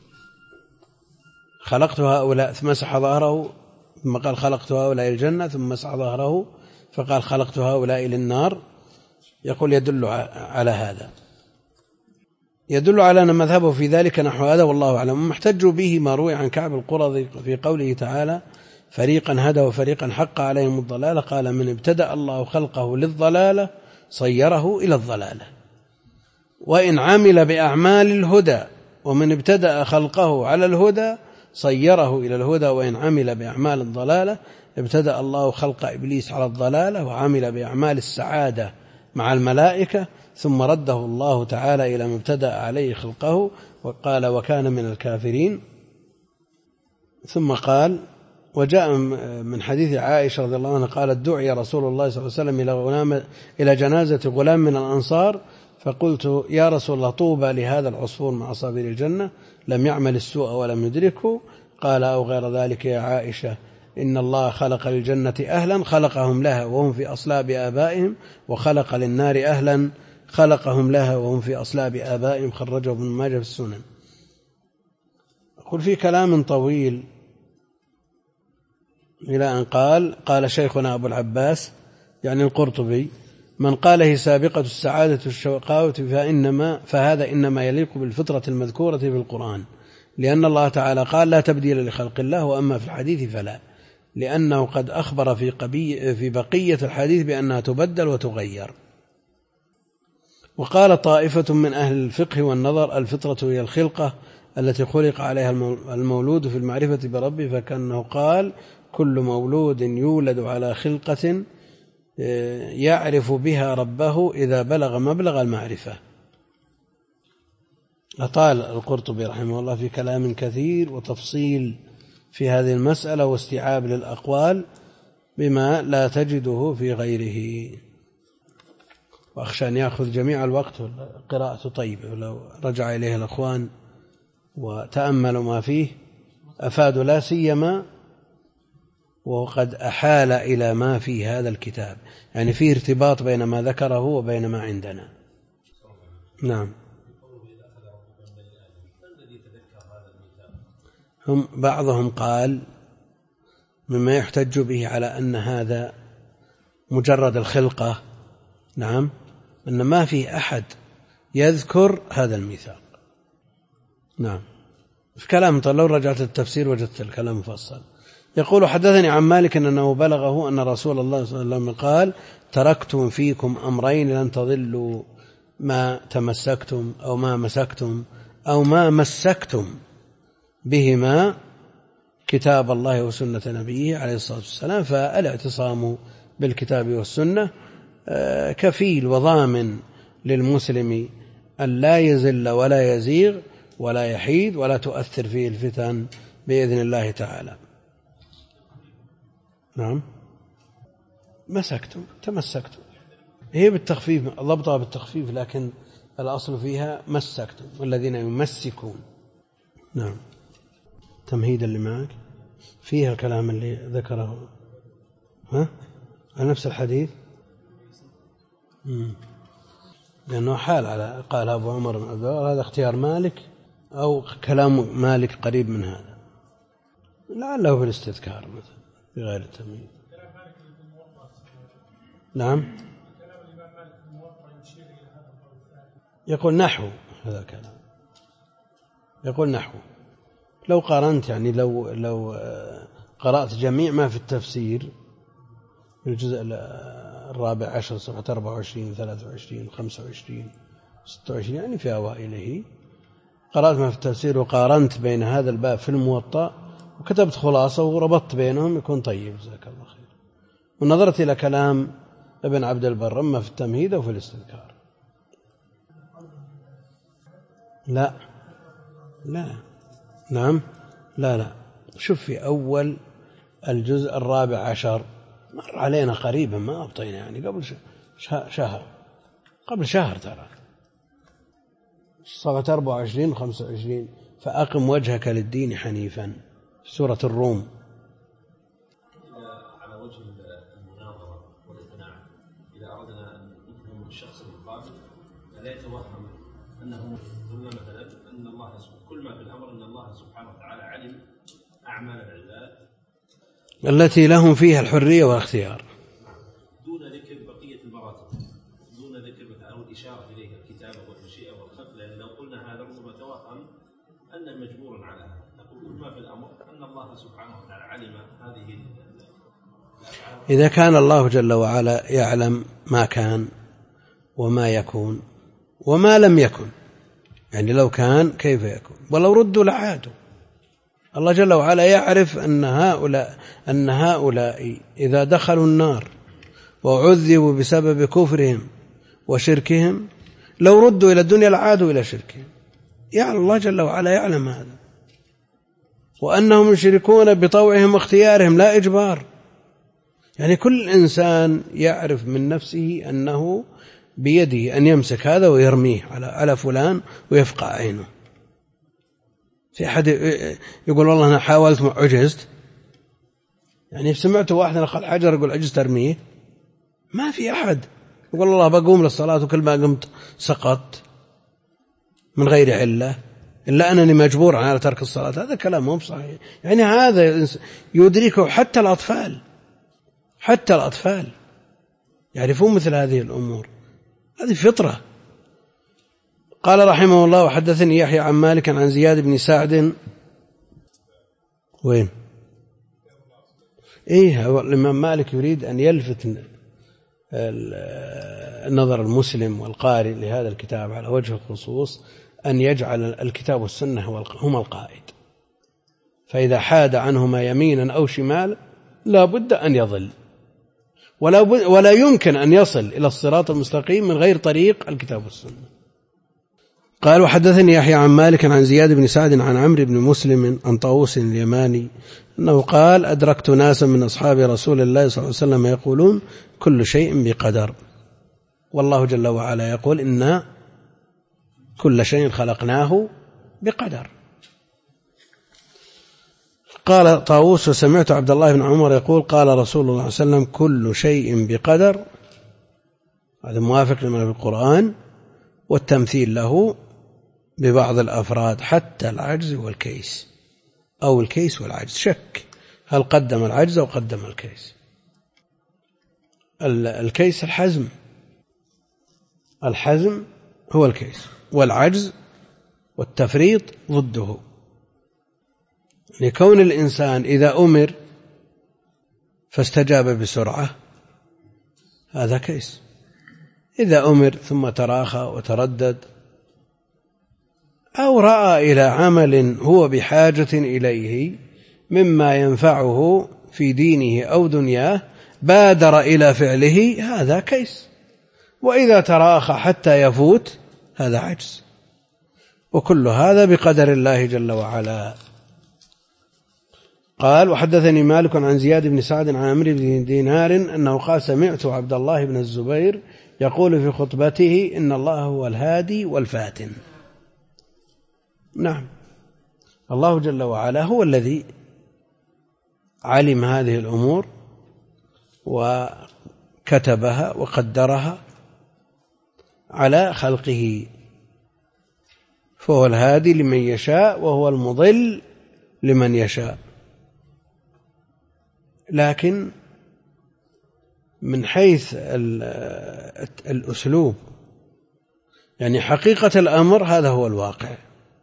خلقت هؤلاء ثم مسح ظهره، ثم قال خلقت هؤلاء الجنة، ثم مسح ظهره فقال خلقت هؤلاء للنار، يقول يدل على هذا، يدل على أن مذهبه في ذلك نحو هذا، والله أعلم. محتج به ما روي عن كعب القرظي في قوله تعالى فريقا هدى وفريقا حق عليهم الضلالة، قال من ابتدأ الله خلقه للضلالة صيره إلى الضلالة، وإن عمل بأعمال الهدى، ومن ابتدأ خلقه على الهدى صيره إلى الهدى، وإن عمل بأعمال الضلالة ابتدأ الله خلق إبليس على الضلالة وعمل بأعمال السعادة مع الملائكة، ثم رده الله تعالى إلى ما ابتدأ عليه خلقه وقال وكان من الكافرين. ثم قال وجاء من حديث عائشة رضي الله عنها قالت دعي رسول الله صلى الله عليه وسلم إلى جنازة غلام من الأنصار فقلت يا رسول الله طوبى لهذا العصفور مع أصابير الجنة لم يعمل السوء ولم يدركه، قال أو غير ذلك يا عائشة إن الله خلق للجنة أهلا خلقهم لها وهم في أصلاب آبائهم، وخلق للنار أهلا خلقهم لها وهم في أصلاب آبائهم، خرجه ابن ماجه في السنن. أقول في كلام طويل إلى أن قال شيخنا أبو العباس يعني القرطبي من قاله سابقة السعادة الشقاوة فهذا إنما يليق بالفطرة المذكورة في القرآن، لأن الله تعالى قال لا تبديل لخلق الله، وأما في الحديث فلا، لأنه قد أخبر في بقية الحديث بأنها تبدل وتغير. وقال طائفة من أهل الفقه والنظر الفطرة هي الخلقة التي خلق عليها المولود في المعرفة بربه، فكأنه قال كل مولود يولد على خلقة يعرف بها ربه إذا بلغ مبلغ المعرفة. أطال القرطبي رحمه الله في كلام كثير وتفصيل في هذه المسألة واستيعاب للأقوال بما لا تجده في غيره، وأخشى أن يأخذ جميع الوقت. قراءة طيبة، ولو رجع إليه الأخوان وتأملوا ما فيه أفادوا، لا سيما وقد أحال إلى ما في هذا الكتاب، يعني فيه ارتباط بين ما ذكره وبين ما عندنا. نعم. بعضهم قال مما يحتج به على أن هذا مجرد الخلقة، نعم، أن ما في أحد يذكر هذا الميثاق. نعم، في كلام لو رجعت التفسير وجدت الكلام مفصل. يقول حدثني عن مالك أنه بلغه أن رسول الله صلى الله عليه وسلم قال تركتم فيكم أمرين لن تضلوا ما تمسكتم أو ما مسكتم أو ما مسكتم بهما كتاب الله وسنة نبيه عليه الصلاة والسلام. فالاعتصام بالكتاب والسنة كفيل وضامن للمسلم أن لا يزل ولا يزيغ ولا يحيد ولا تؤثر فيه الفتن بإذن الله تعالى. نعم، مسكتم تمسكتم، هي بالتخفيف، ضبطها بالتخفيف، لكن الأصل فيها مسكتم والذين يمسكون. نعم. تمهيدا اللي معك فيها الكلام اللي ذكره على نفس الحديث، لأنه حال على قال أبو عمر بن هذا اختيار مالك أو كلام مالك قريب من هذا. لعله في الاستذكار مثلا بغير التمهيد. نعم يقول نحو هذا الكلام، يقول نحو. لو قارنت يعني لو قرأت جميع ما في التفسير الجزء 14 صفحة 24 23 25 26 يعني في أوائله، قرأت ما في التفسير وقارنت بين هذا الباب في الموطأ وكتبت خلاصة وربطت بينهم يكون طيب جزاك الله خير. ونظرت إلى كلام ابن عبد البر أما في التمهيد أو في الاستذكار. لا نعم لا شوف في أول الجزء 14 مر علينا قريبا ما أبطينا يعني قبل شهر ترى صفحة 24 25 فأقم وجهك للدين حنيفا في سورة الروم. على وجه المناظرة والإقناع إذا أردنا أن نفهم الشخص المقابل لا يتوهم أنه قلنا مثلا أن الله كل ما في الأمر أن الله سبحانه وتعالى علم أعمال العباد التي لهم فيها الحرية والاختيار دون ذكر بقية المراتب، دون ذكر أو الإشارة إليه الكتابة والمشيئة والخلق، لأن لو قلنا هذا ربما توهم أنه مجبور على هذا. نقول كل ما في الأمر أن الله سبحانه وتعالى علم هذه. إذا كان الله جل وعلا يعلم ما كان وما يكون وما لم يكن، يعني لو كان كيف يكون ولو ردوا لعادوا. الله جل وعلا يعرف أن هؤلاء إذا دخلوا النار وعذبوا بسبب كفرهم وشركهم لو ردوا إلى الدنيا لعادوا إلى شركهم. يعني الله جل وعلا يعلم هذا، وأنهم يشركون بطوعهم واختيارهم لا إجبار. يعني كل إنسان يعرف من نفسه أنه بيده أن يمسك هذا ويرميه على فلان ويفقع عينه. في أحد يقول والله أنا حاولت عجزت، يعني سمعت واحد نقل حجر يقول عجزت أرميه؟ ما في أحد يقول الله بقوم للصلاة وكل ما قمت سقط من غير علة إلا أنني مجبور على ترك الصلاة. هذا كلام مو صحيح. يعني هذا يدركه حتى الأطفال يعرفون مثل هذه الأمور، هذه فطرة. قال رحمه الله وحدثني يحيى عن مالك عن زياد بن سعد وين الإمام مالك يريد أن يلفت النظر المسلم والقارئ لهذا الكتاب على وجه الخصوص أن يجعل الكتاب والسنة هما القائد، فإذا حاد عنهما يمينا أو شمال لا بد أن يضل، ولا يمكن أن يصل إلى الصراط المستقيم من غير طريق الكتاب والسنة. قال وحدثني يحيى عن مالك عن زياد بن سعد عن عمرو بن مسلم عن طاووس اليماني أنه قال أدركت ناسا من أصحاب رسول الله صلى الله عليه وسلم يقولون كل شيء بقدر، والله جل وعلا يقول إنا كل شيء خلقناه بقدر. قال طاووس وسمعت عبد الله بن عمر يقول قال رسول الله صلى الله عليه وسلم كل شيء بقدر، هذا موافق لما في القرآن، والتمثيل له ببعض الأفراد حتى العجز والكيس أو الكيس والعجز. شك هل قدم العجز أو قدم الكيس. الكيس الحزم هو الكيس، والعجز والتفريط ضده. لكون الإنسان إذا أمر فاستجاب بسرعة هذا كيس، إذا أمر ثم تراخى وتردد أو رأى إلى عمل هو بحاجة إليه مما ينفعه في دينه أو دنياه بادر إلى فعله هذا كيس، وإذا تراخى حتى يفوت هذا عجز، وكل هذا بقدر الله جل وعلا. قال وحدثني مالك عن زياد بن سعد عن عمرو بن دينار أنه قال سمعت عبد الله بن الزبير يقول في خطبته إن الله هو الهادي والفاتن. نعم، الله جل وعلا هو الذي علم هذه الأمور وكتبها وقدرها على خلقه، فهو الهادي لمن يشاء وهو المضل لمن يشاء. لكن من حيث الأسلوب يعني حقيقة الأمر هذا هو الواقع.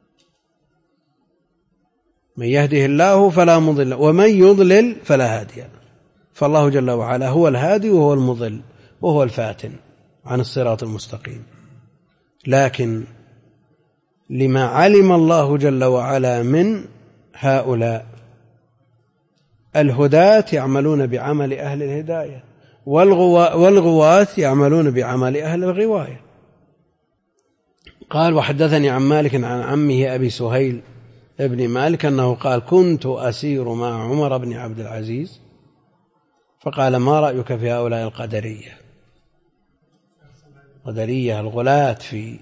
من يهده الله فلا مضل ومن يضلل فلا هادي، فالله جل وعلا هو الهادي وهو المضل وهو الفاتن عن الصراط المستقيم. لكن لما علم الله جل وعلا من هؤلاء الهداة يعملون بعمل أهل الهداية، والغواة يعملون بعمل أهل الغواية. قال: وحدثني عن مالك عن عمه أبي سهيل ابن مالك أنه قال: كنت أسير مع عمر بن عبد العزيز فقال: ما رأيك في هؤلاء القدرية الغلاة في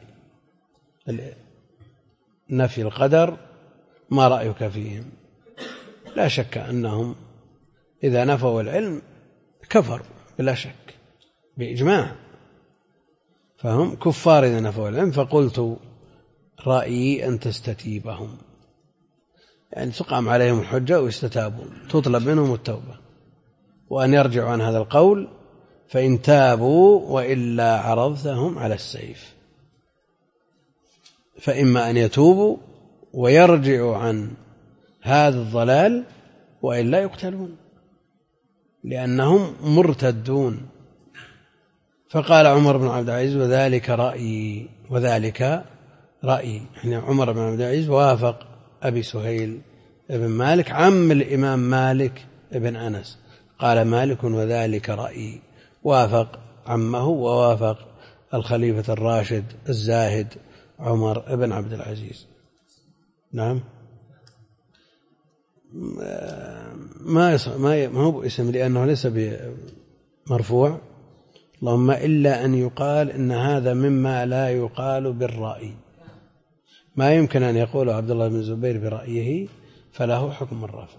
نفي القدر، ما رأيك فيهم؟ لا شك أنهم إذا نفوا العلم كفروا بلا شك بإجماع، فهم كفار إذا نفوا العلم. فقلت: رأيي أن تستتيبهم، يعني تقام عليهم الحجة ويستتابون، تطلب منهم التوبة وأن يرجعوا عن هذا القول، فإن تابوا وإلا عرضتهم على السيف، فإما أن يتوبوا ويرجعوا عن هذا الضلال وإلا يقتلون لأنهم مرتدون. فقال عمر بن عبد العزيز: وذلك رأيي. يعني عمر بن عبد العزيز وافق أبي سهيل بن مالك عم الإمام مالك بن أنس. قال مالك: وذلك رأيي، وافق عمه ووافق الخليفة الراشد الزاهد عمر بن عبد العزيز. نعم، ما هو باسم لأنه ليس بمرفوع، اللهم إلا أن يقال إن هذا مما لا يقال بالرأي. ما يمكن أن يقول عبد الله بن الزبير برأيه فله حكم الرفع،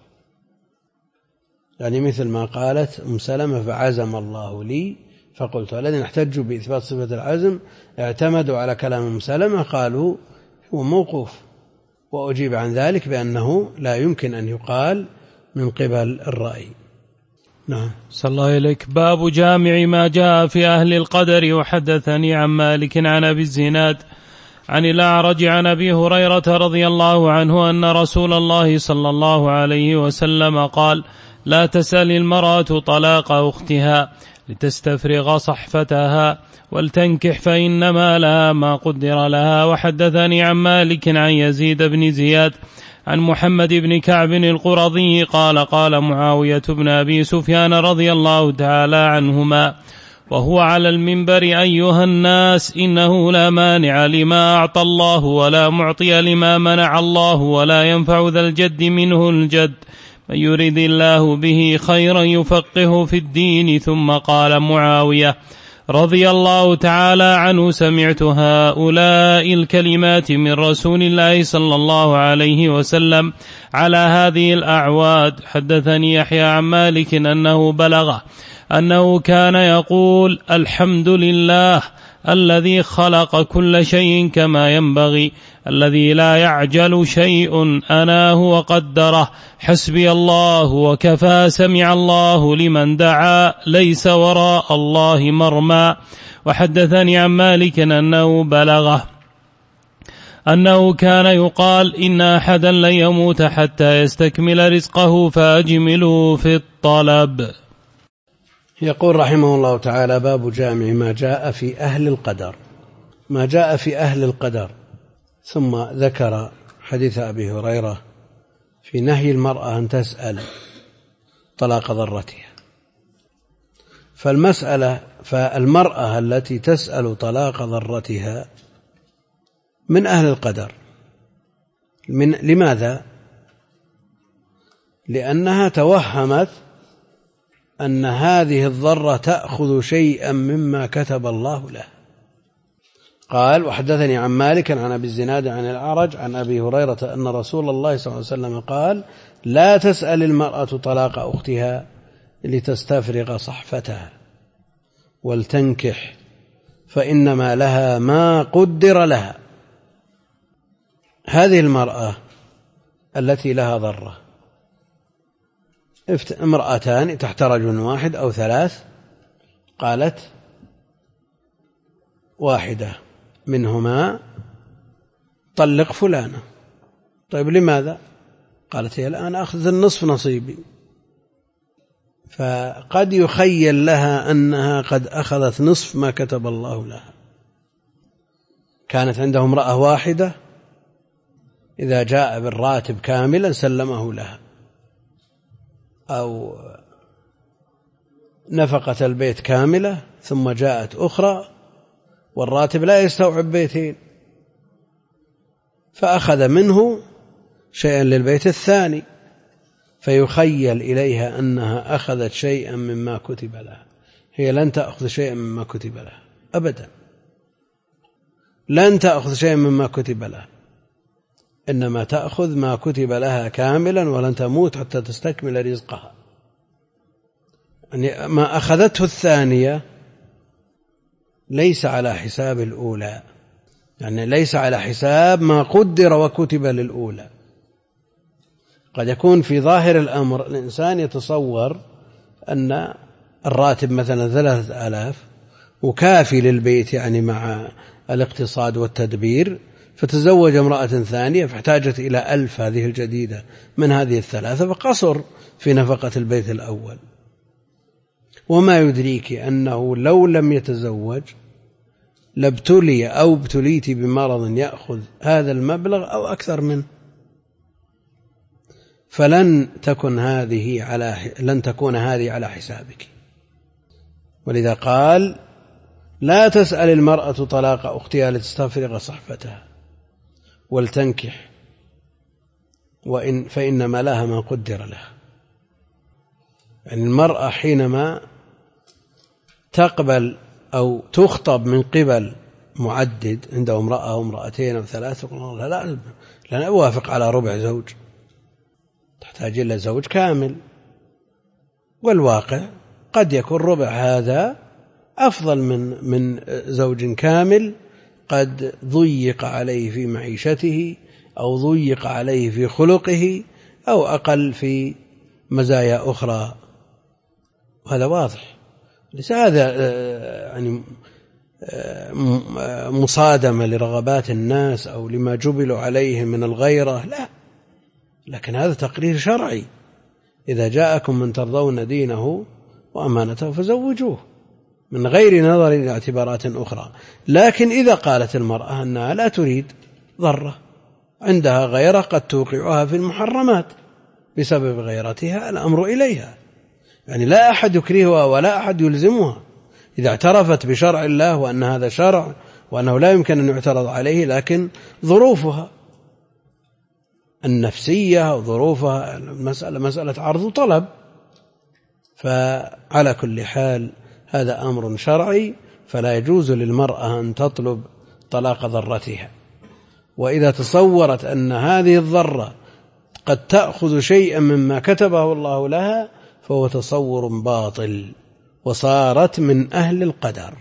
يعني مثل ما قالت أم سلمة: فعزم الله لي فقلت. الذين احتجوا بإثبات صفة العزم اعتمدوا على كلام أم سلمة، قالوا هو موقوف، وأجيب عن ذلك بأنه لا يمكن أن يقال من قبل الرأي. نعم. صلى الله إليك. باب جامع ما جاء في أهل القدر. وحدثني عن مالك عن أبي الزناد عن الأعرج عن أبي هريرة رضي الله عنه أن رسول الله صلى الله عليه وسلم قال: لا تسأل المرأة طلاق أختها لتستفرغ صحفتها ولتنكح فإنما لها ما قدر لها. وحدثني عن مالك عن يزيد بن زياد عن محمد بن كعب القرظي قال: قال معاوية بن أبي سفيان رضي الله تعالى عنهما وهو على المنبر: أيها الناس، إنه لا مانع لما أعطى الله ولا معطي لما منع الله، ولا ينفع ذا الجد منه الجد، من يريد الله به خيرا يفقهه في الدين. ثم قال معاوية رضي الله تعالى عنه: سمعت هؤلاء الكلمات من رسول الله صلى الله عليه وسلم على هذه الأعواد. حدثني يحيى عن مالك أنه بلغه أنه كان يقول: الحمد لله الذي خلق كل شيء كما ينبغي، الذي لا يعجل شيء أناه وقدره، حسبي الله وكفى، سمع الله لمن دعا، ليس وراء الله مرمى. وحدثني عن مالك أنه بلغه أنه كان يقال: إن أحدا لن يموت حتى يستكمل رزقه فأجملوا في الطلب. يقول رحمه الله تعالى: باب جامع ما جاء في أهل القدر. ما جاء في أهل القدر، ثم ذكر حديث أبي هريرة في نهي المرأة أن تسأل طلاق ضرتها. فالمرأة التي تسأل طلاق ضرتها من أهل القدر. لماذا؟ لأنها توهمت أن هذه الضرة تأخذ شيئا مما كتب الله له. قال: وحدثني عن مالك عن أبي الزناد عن الأعرج عن أبي هريرة أن رسول الله صلى الله عليه وسلم قال: لا تسأل المرأة طلاق أختها لتستفرغ صحفتها ولتنكح فإنما لها ما قدر لها. هذه المرأة التي لها ضرة امرأتان تحت رجل واحد أو ثلاث، قالت واحدة منهما طلق فلانة. طيب لماذا؟ قالت هي الآن أخذ النصف نصيبي. فقد يخيل لها أنها قد أخذت نصف ما كتب الله لها. كانت عنده امرأة واحدة، إذا جاء بالراتب كاملا سلمه لها، أو نفقة البيت كاملة ثم جاءت أخرى والراتب لا يستوعب بيتين، فأخذ منه شيئا للبيت الثاني، فيخيل إليها أنها أخذت شيئا مما كتب لها. هي لن تأخذ شيئا مما كتب لها أبدا، لن تأخذ شيئا مما كتب لها، إنما تأخذ ما كتب لها كاملا ولن تموت حتى تستكمل رزقها. يعني ما أخذته الثانية ليس على حساب الأولى، يعني ليس على حساب ما قدر وكتب للأولى. قد يكون في ظاهر الأمر الإنسان يتصور أن الراتب مثلا 3000 وكافي للبيت، يعني مع الاقتصاد والتدبير، فتزوج امرأة ثانية فاحتاجت إلى 1000 هذه الجديدة من هذه الثلاثة، فقصر في نفقة البيت الأول. وما يدريك أنه لو لم يتزوج لابتلي أو ابتليت بمرض يأخذ هذا المبلغ أو أكثر منه، فلن تكون هذه على حسابك. ولذا قال لا تسأل المرأة طلاق أختها لتستفرغ صحفتها ولتنكح فإنما لها ما قدر لها. يعني المرأة حينما تقبل أو تخطب من قبل معدد عنده امرأة أو امرأتين أو ثلاثة، لا أوافق على ربع زوج، تحتاج إلى زوج كامل. والواقع قد يكون ربع هذا أفضل من زوج كامل قد ضيق عليه في معيشته أو ضيق عليه في خلقه أو أقل في مزايا أخرى. هذا واضح، ليس هذا يعني مصادمة لرغبات الناس أو لما جبلوا عليه من الغيرة، لا، لكن هذا تقرير شرعي. إذا جاءكم من ترضون دينه وأمانته فزوجوه، من غير نظر إلى اعتبارات أخرى. لكن إذا قالت المرأة أنها لا تريد ضرة، عندها غيرة قد توقعها في المحرمات بسبب غيرتها، الأمر إليها. يعني لا أحد يكرهها ولا أحد يلزمها إذا اعترفت بشرع الله وأن هذا شرع وأنه لا يمكن أن يعترض عليه، لكن ظروفها النفسية وظروفها مسألة عرض وطلب. فعلى كل حال هذا أمر شرعي، فلا يجوز للمرأة أن تطلب طلاق ضرتها. وإذا تصورت أن هذه الضرة قد تأخذ شيئا مما كتبه الله لها فهو تصور باطل، وصارت من أهل القدر.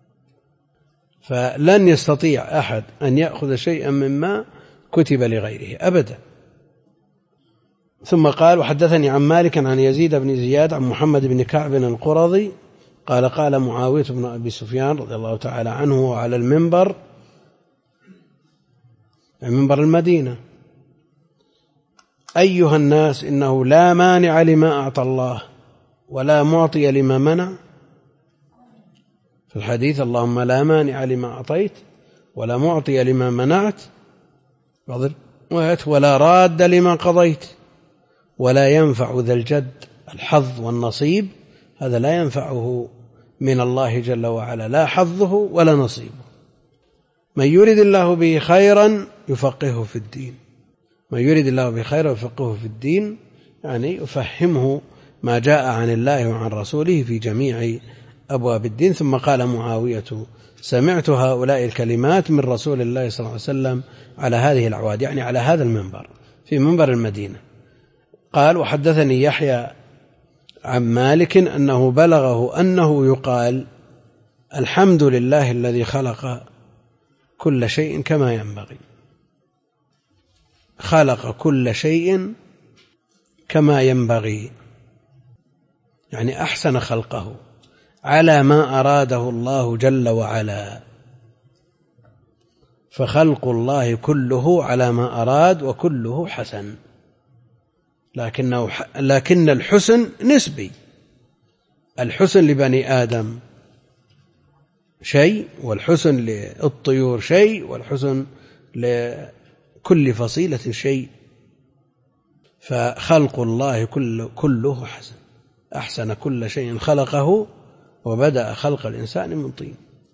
فلن يستطيع أحد أن يأخذ شيئا مما كتب لغيره أبدا. ثم قال وحدثني عن مالك عن يزيد بن زياد عن محمد بن كعب القرظي قال قال معاوية بن أبي سفيان رضي الله تعالى عنه على المنبر، منبر المدينة: أيها الناس، إنه لا مانع لما أعطى الله ولا معطي لما منع. في الحديث: اللهم لا مانع لما أعطيت ولا معطي لما منعت، ولا راد لما قضيت ولا ينفع ذا الجد الحظ والنصيب. هذا لا ينفعه من الله جل وعلا، لا حظه ولا نصيبه. من يريد الله به خيرا يفقهه في الدين، من يريد الله به خيرا يفقهه في الدين، يعني يفهمه ما جاء عن الله وعن رسوله في جميع أبواب الدين. ثم قال معاوية: سمعت هؤلاء الكلمات من رسول الله صلى الله عليه وسلم على هذه الأعواد، يعني على هذا المنبر في منبر المدينة. قال وحدثني يحيى عن مالك أنه بلغه أنه يقال: الحمد لله الذي خلق كل شيء كما ينبغي. خلق كل شيء كما ينبغي، يعني أحسن خلقه على ما أراده الله جل وعلا. فخلق الله كله على ما أراد وكله حسن، لكن الحسن نسبي. الحسن لبني آدم شيء، والحسن للطيور شيء، والحسن لكل فصيلة شيء. فخلق الله كله حسن، أحسن كل شيء خلقه وبدأ خلق الإنسان من طين.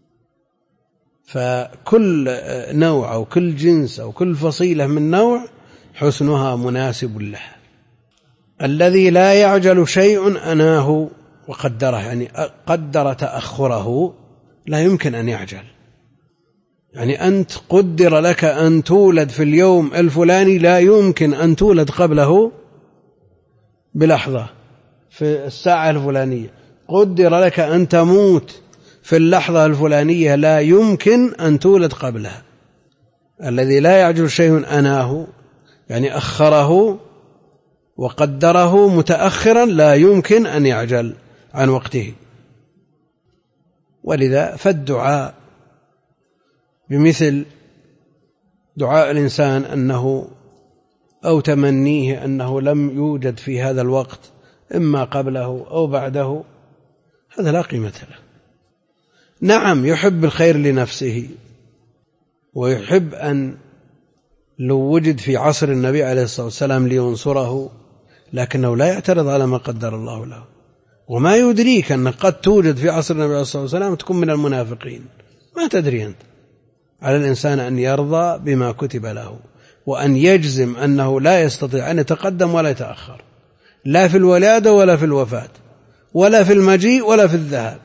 فكل نوع أو كل جنس أو كل فصيلة من نوع حسنها مناسب له. الذي لا يعجل شيء أناه وقدره، يعني قدر تأخره، لا يمكن أن يعجل. يعني أنت قدر لك أن تولد في اليوم الفلاني، لا يمكن أن تولد قبله بلحظة في الساعة الفلانية. قدر لك أن تموت في اللحظة الفلانية، لا يمكن أن تولد قبلها. الذي لا يعجل شيء أناه يعني أخره وقدره متأخرا، لا يمكن أن يعجل عن وقته. ولذا فالدعاء بمثل دعاء الإنسان أنه أو تمنيه أنه لم يوجد في هذا الوقت إما قبله أو بعده، هذا لا قيمة له. نعم يحب الخير لنفسه، ويحب أن لو وجد في عصر النبي عليه الصلاة والسلام لينصره، لكنه لا يعترض على ما قدر الله له. وما يدريك أن قد توجد في عصر النبي عليه الصلاة والسلام تكون من المنافقين، ما تدري أنت. على الإنسان أن يرضى بما كتب له، وأن يجزم أنه لا يستطيع أن يتقدم ولا يتأخر، لا في الولادة ولا في الوفاة ولا في المجيء ولا في الذهاب.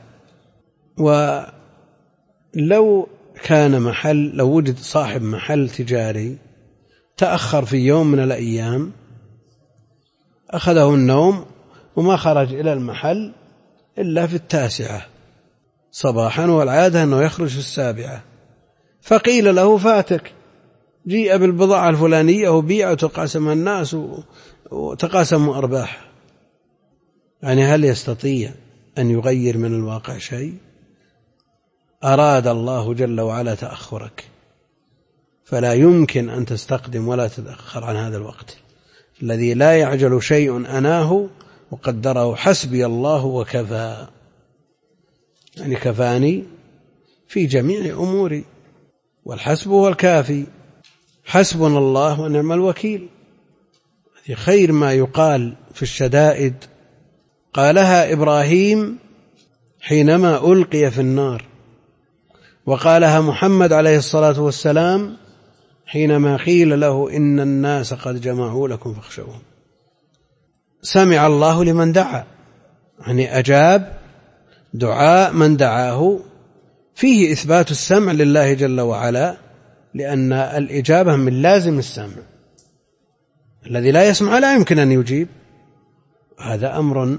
ولو كان محل، لو وجد صاحب محل تجاري تأخر في يوم من الأيام، أخذه النوم وما خرج إلى المحل إلا في 9 صباحا، والعادة أنه يخرج في 7، فقيل له فاتك، جيء بالبضاعة الفلانية وبيع وتقاسم الناس وتقاسموا أرباح. يعني هل يستطيع أن يغير من الواقع شيء؟ أراد الله جل وعلا تأخرك، فلا يمكن أن تستقدم ولا تتأخر عن هذا الوقت. الذي لا يعجل شيء أناه وقدره، حسبي الله وكفى، يعني كفاني في جميع أموري، والحسب هو الكافي. حسبنا الله ونعم الوكيل، هذه خير ما يقال في الشدائد. قالها إبراهيم حينما ألقي في النار، وقالها محمد عليه الصلاة والسلام حينما قيل له إن الناس قد جمعوا لكم فاخشوهم. سمع الله لمن دعا، يعني أجاب دعاء من دعاه، فيه إثبات السمع لله جل وعلا، لأن الإجابة من لازم السمع. الذي لا يسمع لا يمكن أن يجيب، هذا أمر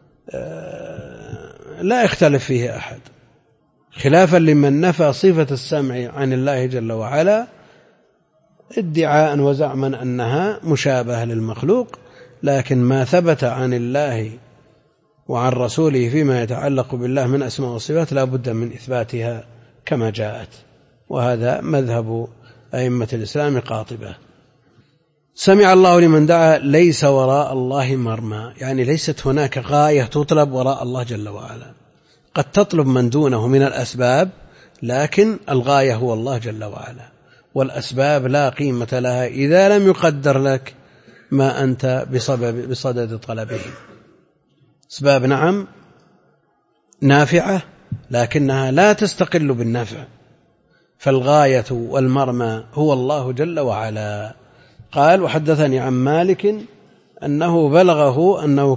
لا يختلف فيه أحد، خلافا لمن نفى صفة السمع عن الله جل وعلا ادعاء وزعما أنها مشابهة للمخلوق. لكن ما ثبت عن الله وعن رسوله فيما يتعلق بالله من أسماء وصفات لا بد من إثباتها كما جاءت، وهذا مذهب أئمة الإسلام قاطبة. سمع الله لمن دعا، ليس وراء الله مرمى، يعني ليست هناك غاية تطلب وراء الله جل وعلا. قد تطلب من دونه من الأسباب، لكن الغاية هو الله جل وعلا، والأسباب لا قيمة لها إذا لم يقدر لك ما أنت بصدد طلبه. أسباب نعم نافعة، لكنها لا تستقل بالنفع، فالغاية والمرمى هو الله جل وعلا. قال وحدثني عن مالك أنه بلغه أنه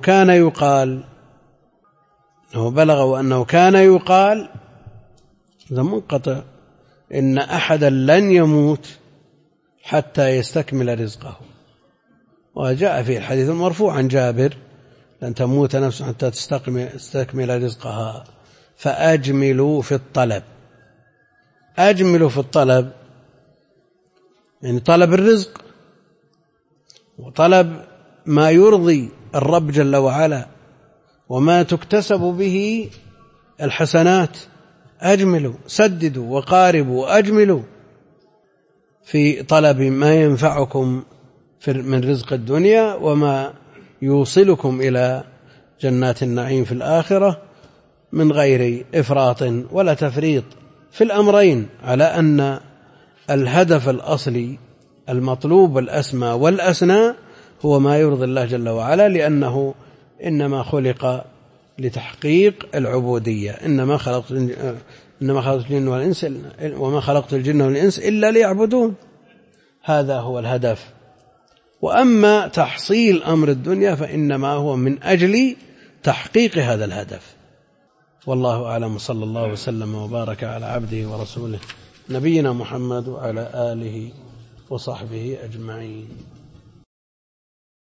كان يقال هذا منقطع، إن أحدا لن يموت حتى يستكمل رزقه. وجاء في الحديث المرفوع عن جابر لن تموت نفس حتى تستكمل رزقها، فأجملوا في الطلب. أجملوا في الطلب يعني طلب الرزق وطلب ما يرضي الرب جل وعلا، وما تكتسب به الحسنات. أجملوا، سددوا وقاربوا وأجملوا في طلب ما ينفعكم من رزق الدنيا وما يوصلكم إلى جنات النعيم في الآخرة من غير إفراط ولا تفريط في الأمرين، على أن الهدف الأصلي المطلوب الأسمى والأسنى هو ما يرضي الله جل وعلا، لأنه إنما خلق لتحقيق العبودية. إنما خلقت الجن والإنس وما خلقت الجن والإنس إلا ليعبدون، هذا هو الهدف. وأما تحصيل أمر الدنيا فإنما هو من أجل تحقيق هذا الهدف. والله أعلم، صلى الله وسلم وبارك على عبده ورسوله نبينا محمد وعلى آله وصحبه أجمعين.